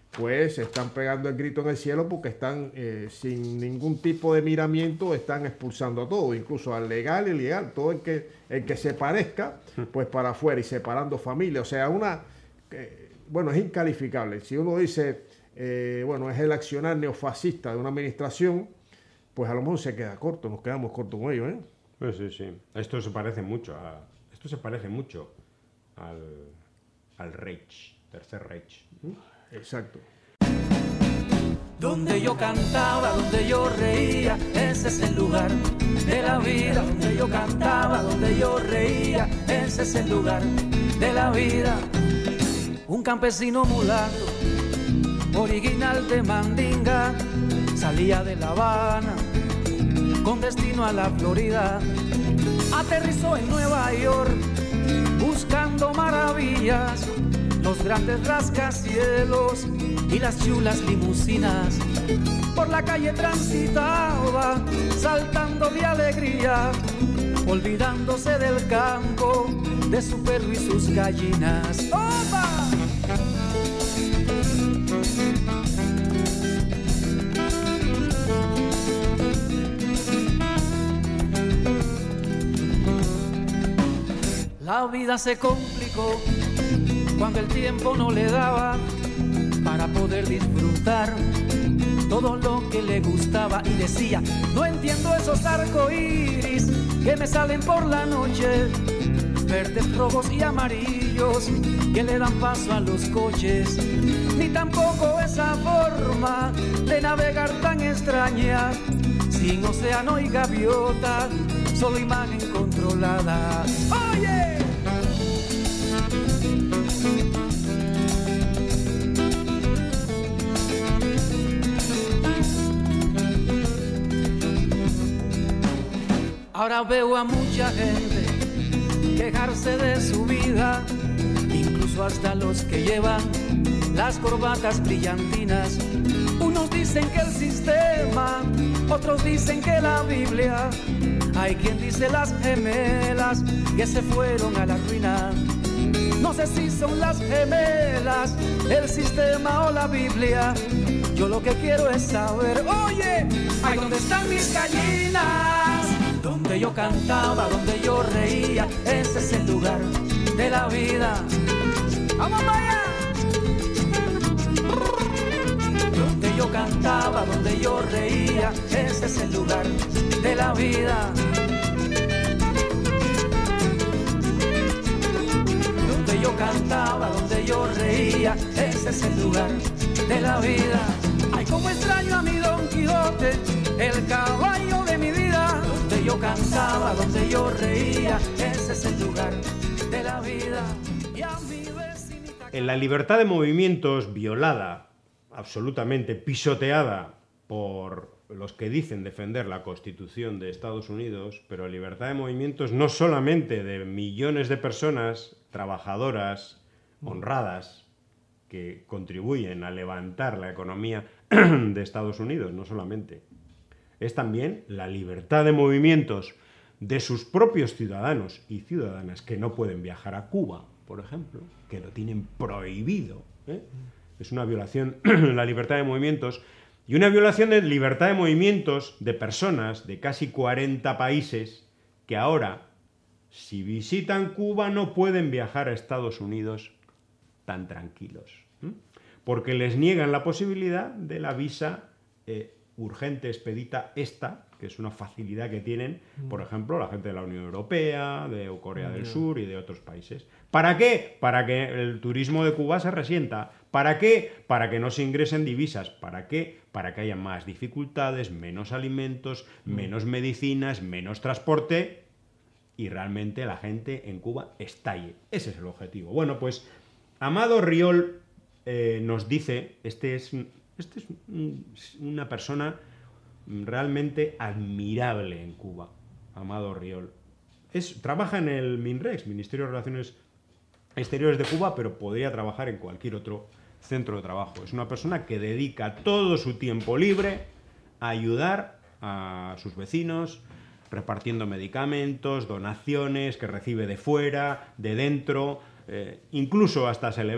pues están pegando el grito en el cielo porque están eh, sin ningún tipo de miramiento, están expulsando a todo, incluso al legal y ilegal, todo el que, el que se parezca, pues para afuera y separando familias. O sea, una, eh, bueno, es incalificable. Si uno dice, eh, bueno, es el accionar neofascista de una administración, pues a lo mejor se queda corto, nos quedamos cortos con ello, ¿eh? Pues sí, sí. Esto se parece mucho a, esto se parece mucho al, al Reich, Tercer Reich. Exacto. Donde yo cantaba, donde yo reía, ese es el lugar de la vida. Donde yo cantaba, donde yo reía, ese es el lugar de la vida. Un campesino mulato, original de Mandinga, salía de La Habana con destino a la Florida. Aterrizó en Nueva York buscando maravillas, los grandes rascacielos y las chulas limusinas. Por la calle transitaba saltando de alegría, olvidándose del campo, de su perro y sus gallinas. ¡Opa! La vida se complicó cuando el tiempo no le daba para poder disfrutar todo lo que le gustaba, y decía: no entiendo esos arcoíris que me salen por la noche, verdes, rojos y amarillos que le dan paso a los coches, ni tampoco esa forma de navegar tan extraña, sin océano y gaviota, solo imagen controlada. ¡Oye! Ahora veo a mucha gente quejarse de su vida, incluso hasta los que llevan las corbatas brillantinas. Unos dicen que el sistema, otros dicen que la Biblia. Hay quien dice las gemelas que se fueron a la ruina. No sé si son las gemelas, el sistema o la Biblia. Yo lo que quiero es saber, oye, ¿ay, dónde están mis gallinas? Donde yo cantaba, donde yo reía, ese es el lugar de la vida. ¡Vamos para allá! Donde yo cantaba, donde yo reía, ese es el lugar de la vida. Donde yo cantaba, donde yo reía, ese es el lugar de la vida. Ay, cómo extraño a mi Don Quijote, el caballo de mi vida. Donde yo cantaba, donde yo reía, ese es el lugar de la vida. Y a mi vecinita... En la libertad de movimientos violada, absolutamente pisoteada por los que dicen defender la Constitución de Estados Unidos, pero libertad de movimientos no solamente de millones de personas trabajadoras, honradas, que contribuyen a levantar la economía de Estados Unidos, no solamente. Es también la libertad de movimientos de sus propios ciudadanos y ciudadanas que no pueden viajar a Cuba, por ejemplo, que lo tienen prohibido, ¿eh? Es una violación de la libertad de movimientos y una violación de libertad de movimientos de personas de casi cuarenta países que ahora, si visitan Cuba, no pueden viajar a Estados Unidos tan tranquilos, ¿eh? Porque les niegan la posibilidad de la visa eh, urgente expedita esta, que es una facilidad que tienen, por ejemplo, la gente de la Unión Europea, de Corea del Sur y de otros países. ¿Para qué? Para que el turismo de Cuba se resienta. ¿Para qué? Para que no se ingresen divisas. ¿Para qué? Para que haya más dificultades, menos alimentos, menos medicinas, menos transporte y realmente la gente en Cuba estalle. Ese es el objetivo. Bueno, pues Amado Riol eh, nos dice, este es, este es un, una persona realmente admirable en Cuba, Amado Riol. Es, trabaja en el MINREX, Ministerio de Relaciones Exteriores de Cuba, pero podría trabajar en cualquier otro centro de trabajo. Es una persona que dedica todo su tiempo libre a ayudar a sus vecinos, repartiendo medicamentos, donaciones que recibe de fuera, de dentro, eh, incluso hasta se le ve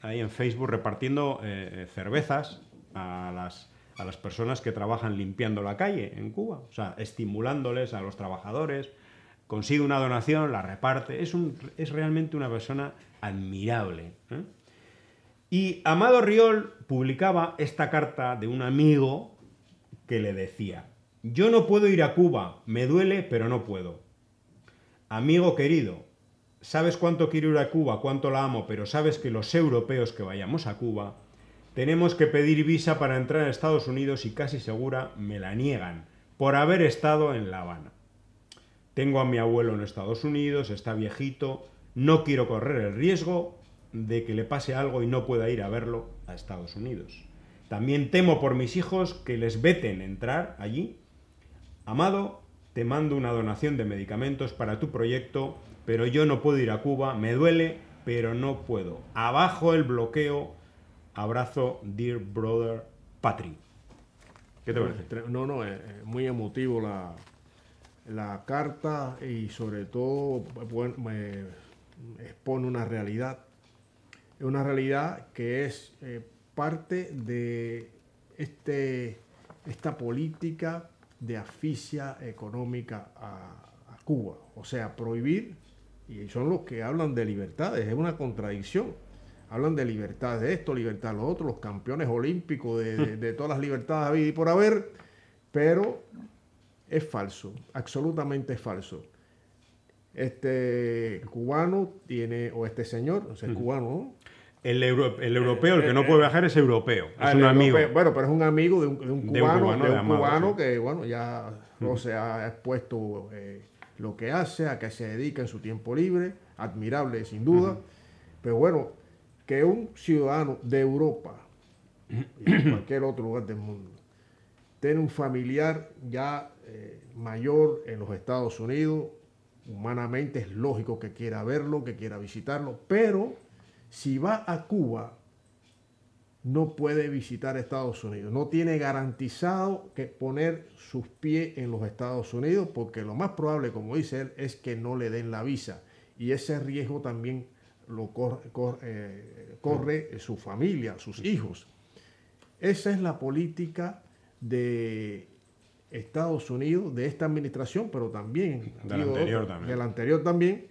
ahí en Facebook repartiendo eh, cervezas a las, a las personas que trabajan limpiando la calle en Cuba, o sea, estimulándoles a los trabajadores, consigue una donación, la reparte, es, un, es realmente una persona admirable, ¿eh? Y Amado Riol publicaba esta carta de un amigo que le decía: yo no puedo ir a Cuba, me duele, pero no puedo. Amigo querido, sabes cuánto quiero ir a Cuba, cuánto la amo, pero sabes que los europeos que vayamos a Cuba tenemos que pedir visa para entrar a Estados Unidos y casi segura me la niegan por haber estado en La Habana. Tengo a mi abuelo en Estados Unidos, está viejito, no quiero correr el riesgo de que le pase algo y no pueda ir a verlo a Estados Unidos. También temo por mis hijos que les veten entrar allí. Amado, te mando una donación de medicamentos para tu proyecto, pero yo no puedo ir a Cuba, me duele, pero no puedo. Abajo el bloqueo. Abrazo, dear brother Patri. ¿Qué te parece? No, no, es muy emotivo la, la carta y sobre todo bueno, me expone una realidad. Una realidad que es eh, parte de este, esta política de asfixia económica a, a Cuba. O sea, prohibir, y son los que hablan de libertades, es una contradicción. Hablan de libertad de esto, libertad de lo otro, los campeones olímpicos de, de, de todas las libertades habidas y por haber, pero es falso, absolutamente es falso. Este cubano tiene, o este señor, o sea, es cubano, ¿no? El, euro, el europeo, el que no puede viajar es europeo, es ah, un amigo. Europeo, bueno, pero es un amigo de un, de un cubano, de un cubano, de un Amado, cubano sí. que, bueno, ya no se ha expuesto eh, lo que hace, a qué se dedica en su tiempo libre, admirable sin duda, uh-huh. Pero bueno, que un ciudadano de Europa y de cualquier otro lugar del mundo tiene un familiar ya eh, mayor en los Estados Unidos, humanamente es lógico que quiera verlo, que quiera visitarlo, pero si va a Cuba no puede visitar Estados Unidos, no tiene garantizado que poner sus pies en los Estados Unidos, porque lo más probable, como dice él, es que no le den la visa, y ese riesgo también lo corre, corre, eh, corre su familia, sus hijos. Esa es la política de Estados Unidos, de esta administración, pero también de la anterior también, de la anterior también,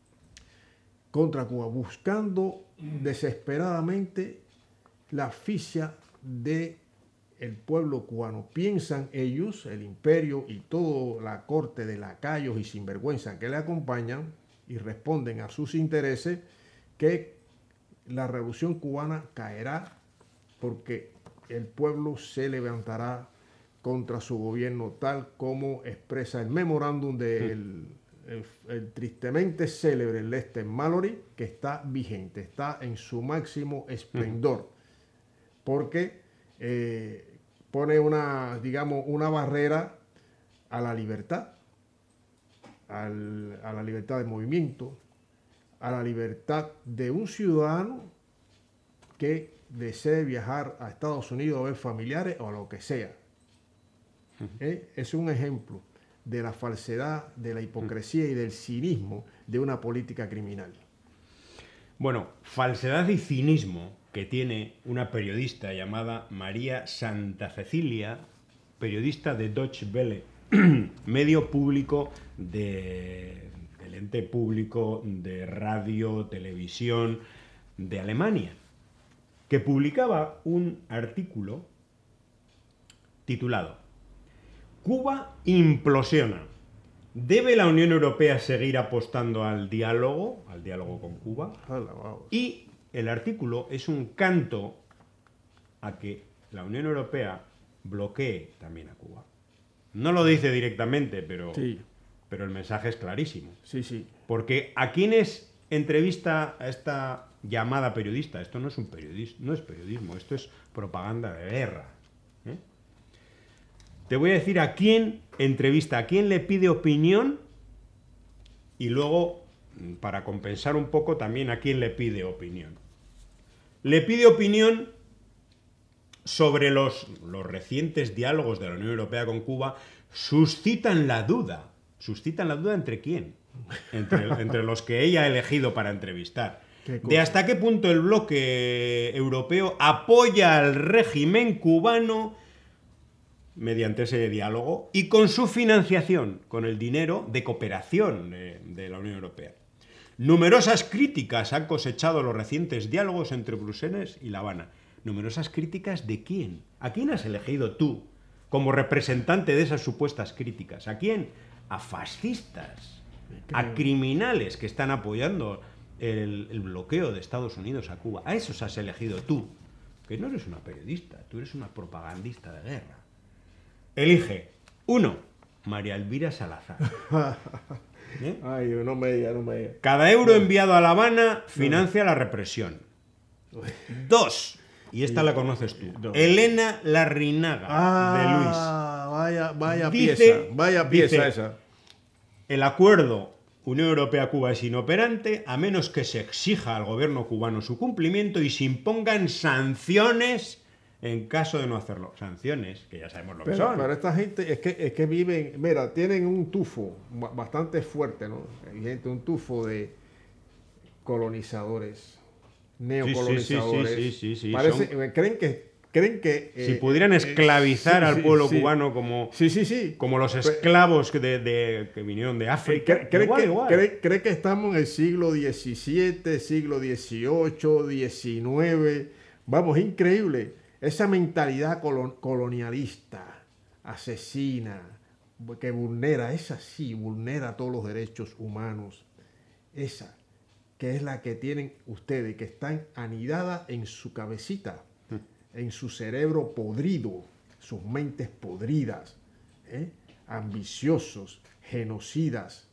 contra Cuba, buscando desesperadamente la asfixia del pueblo cubano. Piensan ellos, el imperio y toda la corte de lacayos y sinvergüenza que le acompañan y responden a sus intereses, que la revolución cubana caerá porque el pueblo se levantará contra su gobierno, tal como expresa el memorándum del el, el tristemente célebre Lester Mallory, que está vigente, está en su máximo esplendor, porque eh, pone una, digamos, una barrera a la libertad, al, a la libertad de movimiento, a la libertad de un ciudadano que desee viajar a Estados Unidos a ver familiares o a lo que sea. ¿Eh? Es un ejemplo de la falsedad, de la hipocresía y del cinismo de una política criminal. Bueno, falsedad y cinismo que tiene una periodista llamada María Santa Cecilia, periodista de Deutsche Welle, medio público de, del ente público de radio, televisión de Alemania, que publicaba un artículo titulado Cuba implosiona. ¿Debe la Unión Europea seguir apostando al diálogo, al diálogo con Cuba? Y el artículo es un canto a que la Unión Europea bloquee también a Cuba. No lo dice directamente, pero, sí. pero el mensaje es clarísimo. Sí, sí. Porque ¿a quiénes entrevista a esta llamada periodista? Esto no es un periodismo, no es periodismo, esto es propaganda de guerra. ¿eh? Te voy a decir a quién entrevista, a quién le pide opinión y luego, para compensar un poco, también a quién le pide opinión. Le pide opinión sobre los, los recientes diálogos de la Unión Europea con Cuba. Suscitan la duda. ¿Suscitan la duda entre quién? Entre, entre los que ella ha elegido para entrevistar. de hasta qué punto el bloque europeo apoya al régimen cubano mediante ese diálogo y con su financiación, con el dinero de cooperación de, de la Unión Europea. Numerosas críticas han cosechado los recientes diálogos entre Bruselas y La Habana. ¿Numerosas críticas de quién? ¿A quién has elegido tú como representante de esas supuestas críticas? ¿A quién? A fascistas, a criminales que están apoyando el, el bloqueo de Estados Unidos a Cuba. A esos has elegido tú, que no eres una periodista, tú eres una propagandista de guerra. Elige, uno, María Elvira Salazar. ¿Eh? Ay, no me diga, no me diga. Cada euro enviado a La Habana financia la represión. Dos, y esta la conoces tú, Elena Larrinaga, ah, de Luis. Vaya, vaya Dice, pieza, vaya pieza dice, esa. El acuerdo Unión Europea-Cuba es inoperante a menos que se exija al gobierno cubano su cumplimiento y se impongan sanciones en caso de no hacerlo. Sanciones, que ya sabemos lo que Pero, son. pero esta gente es que, es que viven, mira, tienen un tufo ba- bastante fuerte, ¿no? Hay gente, un tufo de colonizadores, neocolonizadores. Sí, sí, sí, sí, sí, sí, Parece, son- creen que, creen que Si eh, pudieran eh, esclavizar sí, al sí, pueblo sí. cubano como, Sí, sí, sí. como los Pero- esclavos que, de, de- que vinieron de Eh, África. cre- cree, igual, que, igual. cree- cree que estamos en el siglo diecisiete, siglo dieciocho, diecinueve. Vamos, increíble. Esa mentalidad colon- colonialista, asesina, que vulnera, esa sí, vulnera todos los derechos humanos. Esa, que es la que tienen ustedes, que están anidadas en su cabecita, en su cerebro podrido, sus mentes podridas, ¿eh? Ambiciosos, genocidas.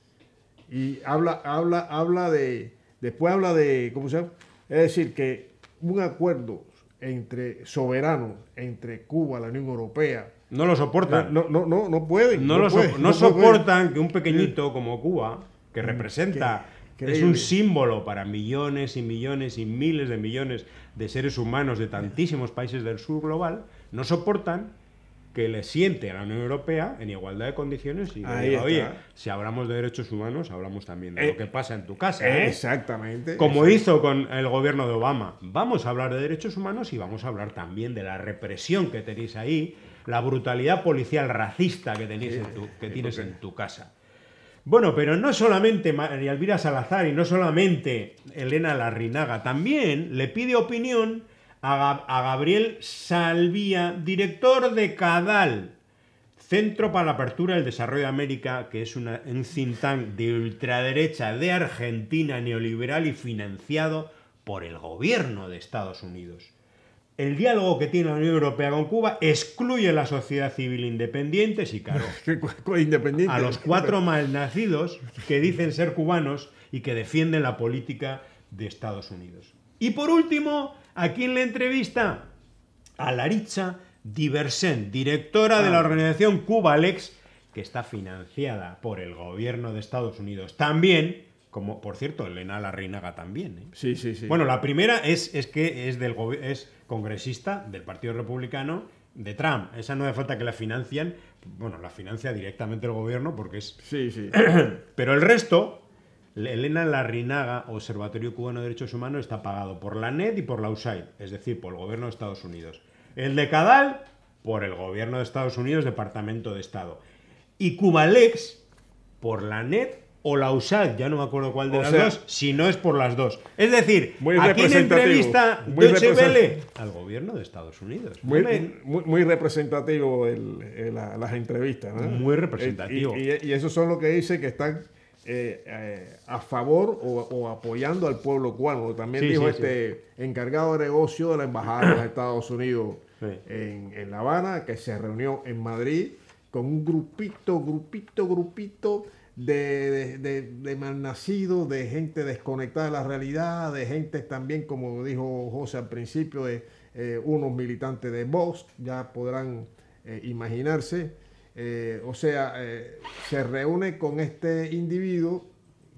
Y habla, habla, habla de, después habla de, ¿cómo se llama? Es decir, que un acuerdo entre soberano entre Cuba, la Unión Europea, No lo soportan. no, no, no, no pueden. No, lo so- pueden, no pueden. soportan que un pequeñito como Cuba, que representa, qué es increíble. un símbolo para millones y millones y miles de millones de seres humanos de tantísimos países del sur global, no soportan que le siente a la Unión Europea en igualdad de condiciones y que Ahí diga, oye, está. si hablamos de derechos humanos, hablamos también de Eh, lo que pasa en tu casa. ¿eh? Exactamente. Como exact- hizo con el gobierno de Obama. Vamos a hablar de derechos humanos y vamos a hablar también de la represión que tenéis ahí, la brutalidad policial racista que, tenéis en tu, que tienes en tu casa. Bueno, pero no solamente María Elvira Salazar y no solamente Elena Larrinaga, también le pide opinión a, Gab- a Gabriel Salvía, director de CADAL, Centro para la Apertura y el Desarrollo de América, que es una, un think tank de ultraderecha de Argentina, neoliberal y financiado por el gobierno de Estados Unidos. El diálogo que tiene la Unión Europea con Cuba excluye la sociedad civil independiente, sí, claro, que cu- cu- independiente. a los cuatro malnacidos que dicen ser cubanos y que defienden la política de Estados Unidos. Y por último, ¿a quién le entrevista? A Laritza Diversent, directora de la organización Cubalex, que está financiada por el gobierno de Estados Unidos. También, como por cierto, Elena Larrinaga también. ¿eh? Sí, sí, sí. Bueno, la primera es, es que es, del, gobi- es congresista del Partido Republicano de Trump. Esa no hace falta que la financian. Bueno, la financia directamente el gobierno porque es... Sí, sí. Pero el resto, Elena Larrinaga, Observatorio Cubano de Derechos Humanos, está pagado por la N E D y por la U S A I D, es decir, por el gobierno de Estados Unidos. El de CADAL, por el gobierno de Estados Unidos, Departamento de Estado. Y Cubalex, por la N E D o la U S A I D, ya no me acuerdo cuál de O las sea, dos, si no es por las dos. Es decir, muy ¿a quién representativo, entrevista muy Deutsche represent- Welle? Al gobierno de Estados Unidos. Muy, No me- muy, muy representativo el- el- la- las entrevistas, ¿no? Muy representativo. Y, y- y esos son los que dicen que están eh, eh, a favor o, o apoyando al pueblo cubano. También Sí, dijo sí, este encargado de negocio de la Embajada de los Estados Unidos Sí. en, en La Habana, que se reunió en Madrid con un grupito, grupito, grupito de, de, de, de malnacidos, de gente desconectada de la realidad, de gente también, como dijo José al principio, de eh, unos militantes de Vox, ya podrán eh, imaginarse. Eh, o sea, eh, se reúne con este individuo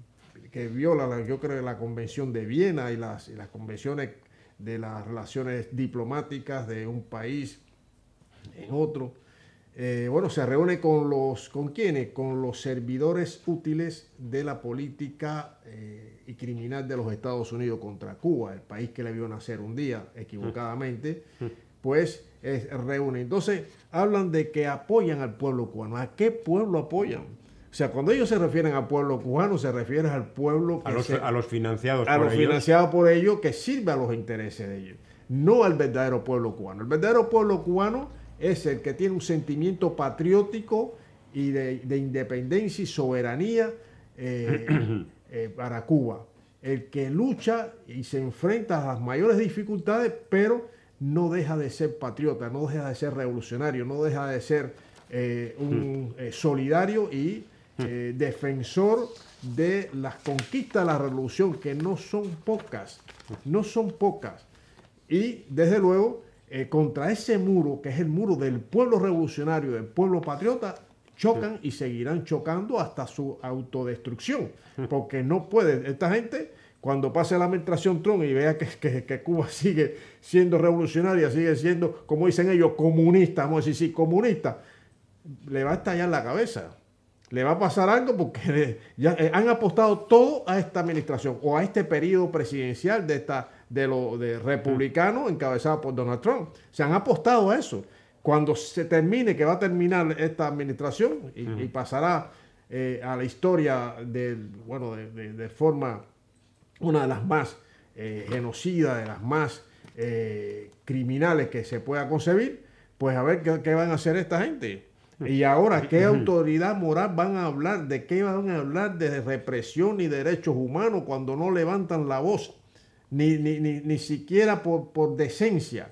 que viola, la, yo creo, la Convención de Viena y las, y las convenciones de las relaciones diplomáticas de un país en otro. eh, bueno, se reúne con los, ¿con quiénes? Con los servidores útiles de la política eh, y criminal de los Estados Unidos contra Cuba, el país que le vio nacer un día, equivocadamente, pues es, reúne. Entonces, hablan de que apoyan al pueblo cubano. ¿A qué pueblo apoyan? O sea, cuando ellos se refieren al pueblo cubano, se refieren al pueblo que A los, se, a los financiados a por los ellos. financiados por ellos, que sirve a los intereses de ellos, no al verdadero pueblo cubano. El verdadero pueblo cubano es el que tiene un sentimiento patriótico y de, de independencia y soberanía eh, eh, para Cuba. El que lucha y se enfrenta a las mayores dificultades, pero no deja de ser patriota, no deja de ser revolucionario, no deja de ser eh, un eh, solidario y eh, defensor de las conquistas de la revolución, que no son pocas, no son pocas. Y desde luego, eh, contra ese muro, que es el muro del pueblo revolucionario, del pueblo patriota, chocan y seguirán chocando hasta su autodestrucción, porque no puede, esta gente, cuando pase la administración Trump y vea que, que, que Cuba sigue siendo revolucionaria, sigue siendo, como dicen ellos, comunista, vamos a decir, sí, comunista, le va a estallar la cabeza. Le va a pasar algo porque ya eh, han apostado todo a esta administración o a este periodo presidencial de esta de los de republicanos encabezado por Donald Trump. Se han apostado a eso. Cuando se termine, que va a terminar esta administración y, uh-huh. y pasará eh, a la historia de, bueno, de, de, de forma una de las más eh, genocidas, de las más eh, criminales que se pueda concebir, pues a ver qué, qué van a hacer esta gente. Y ahora, ¿qué autoridad moral van a hablar? ¿De qué van a hablar de represión y derechos humanos cuando no levantan la voz? Ni, ni, ni, ni siquiera por, por decencia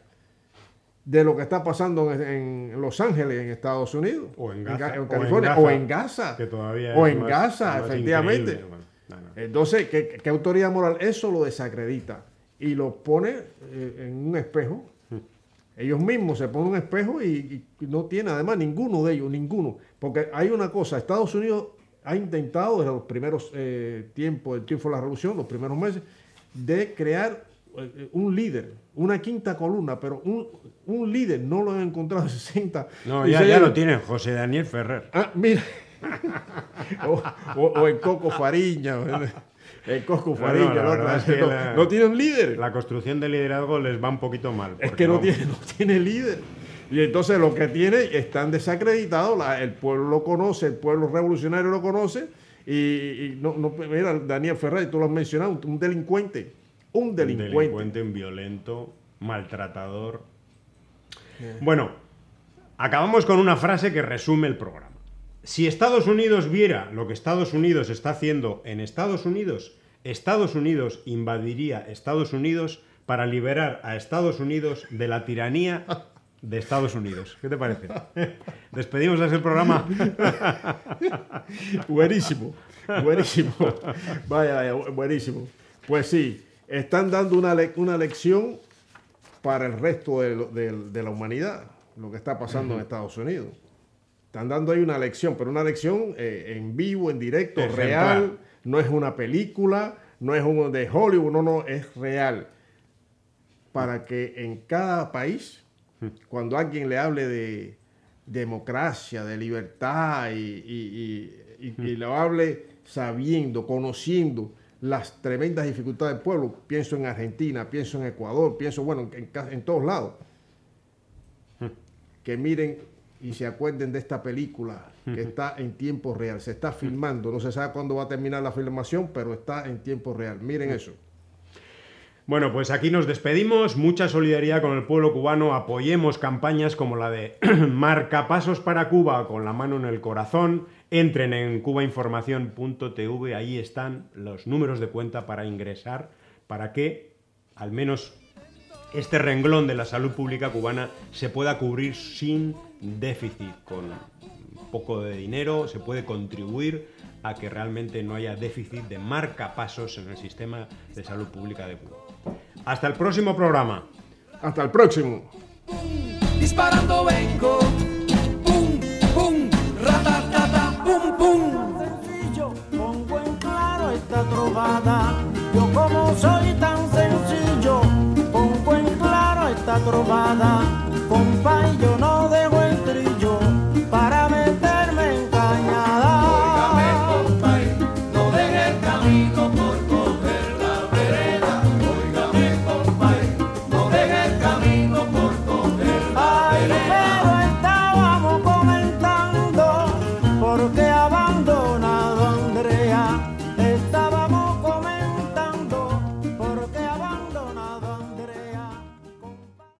de lo que está pasando en, en Los Ángeles, en Estados Unidos. O en Gaza. En, en California. O en Gaza. Que todavía o es en más, Gaza, más efectivamente. Bueno, no, no. Entonces, ¿qué, ¿qué autoridad moral? Eso lo desacredita y lo pone eh, en un espejo. Ellos mismos se ponen un espejo y, y no tiene además ninguno de ellos, ninguno. Porque hay una cosa, Estados Unidos ha intentado desde los primeros eh, tiempos, el triunfo de la revolución, los primeros meses, de crear eh, un líder, una quinta columna, pero un, un líder no lo han encontrado en sesenta. No, ya, ya lo tienen, José Daniel Ferrer. Ah, mira. o, o, o el Coco Fariña. El Coco Fariña, no, no, no, es que no, la, no tiene un líder. La construcción de liderazgo les va un poquito mal. Es que no, no tiene, no tiene líder. Y entonces lo que tiene están desacreditados, la, el pueblo lo conoce, el pueblo revolucionario lo conoce. Y, y no, no, mira, Daniel Ferrer, tú lo has mencionado, un, un delincuente. Un delincuente. Un delincuente, un violento, maltratador. Yeah. Bueno, acabamos con una frase que resume el programa. Si Estados Unidos viera lo que Estados Unidos está haciendo en Estados Unidos, Estados Unidos invadiría Estados Unidos para liberar a Estados Unidos de la tiranía de Estados Unidos. ¿Qué te parece? Despedimos así el programa. Buenísimo, buenísimo. Vaya, vaya, buenísimo. Pues sí, están dando una, le una lección para el resto de, de, de la humanidad, lo que está pasando uh-huh. en Estados Unidos. Están dando ahí una lección, pero una lección eh, en vivo, en directo, ejemplar. Real. No es una película, no es uno de Hollywood, no, no, es real. Para que en cada país, cuando alguien le hable de democracia, de libertad, y, y, y, y, y lo hable sabiendo, conociendo las tremendas dificultades del pueblo, pienso en Argentina, pienso en Ecuador, pienso, bueno, en, en todos lados, que miren y se acuerden de esta película que está en tiempo real, se está filmando, no se sabe cuándo va a terminar la filmación, pero está en tiempo real, miren eso. Bueno, pues aquí nos despedimos, mucha solidaridad con el pueblo cubano, apoyemos campañas como la de Marcapasos para Cuba, con la mano en el corazón, entren en cuba información punto t v, ahí están los números de cuenta para ingresar, para que al menos este renglón de la salud pública cubana se pueda cubrir sin déficit, con un poco de dinero se puede contribuir a que realmente no haya déficit de marcapasos en el sistema de salud pública de Cuba. Hasta el próximo programa. Hasta el próximo. Disparando vengo, pum, pum, ratatata, pum, pum. Sencillo, pongo en claro esta trovada. Yo como soy tan sencillo, pongo en claro esta trovada. Compa, y yo no debo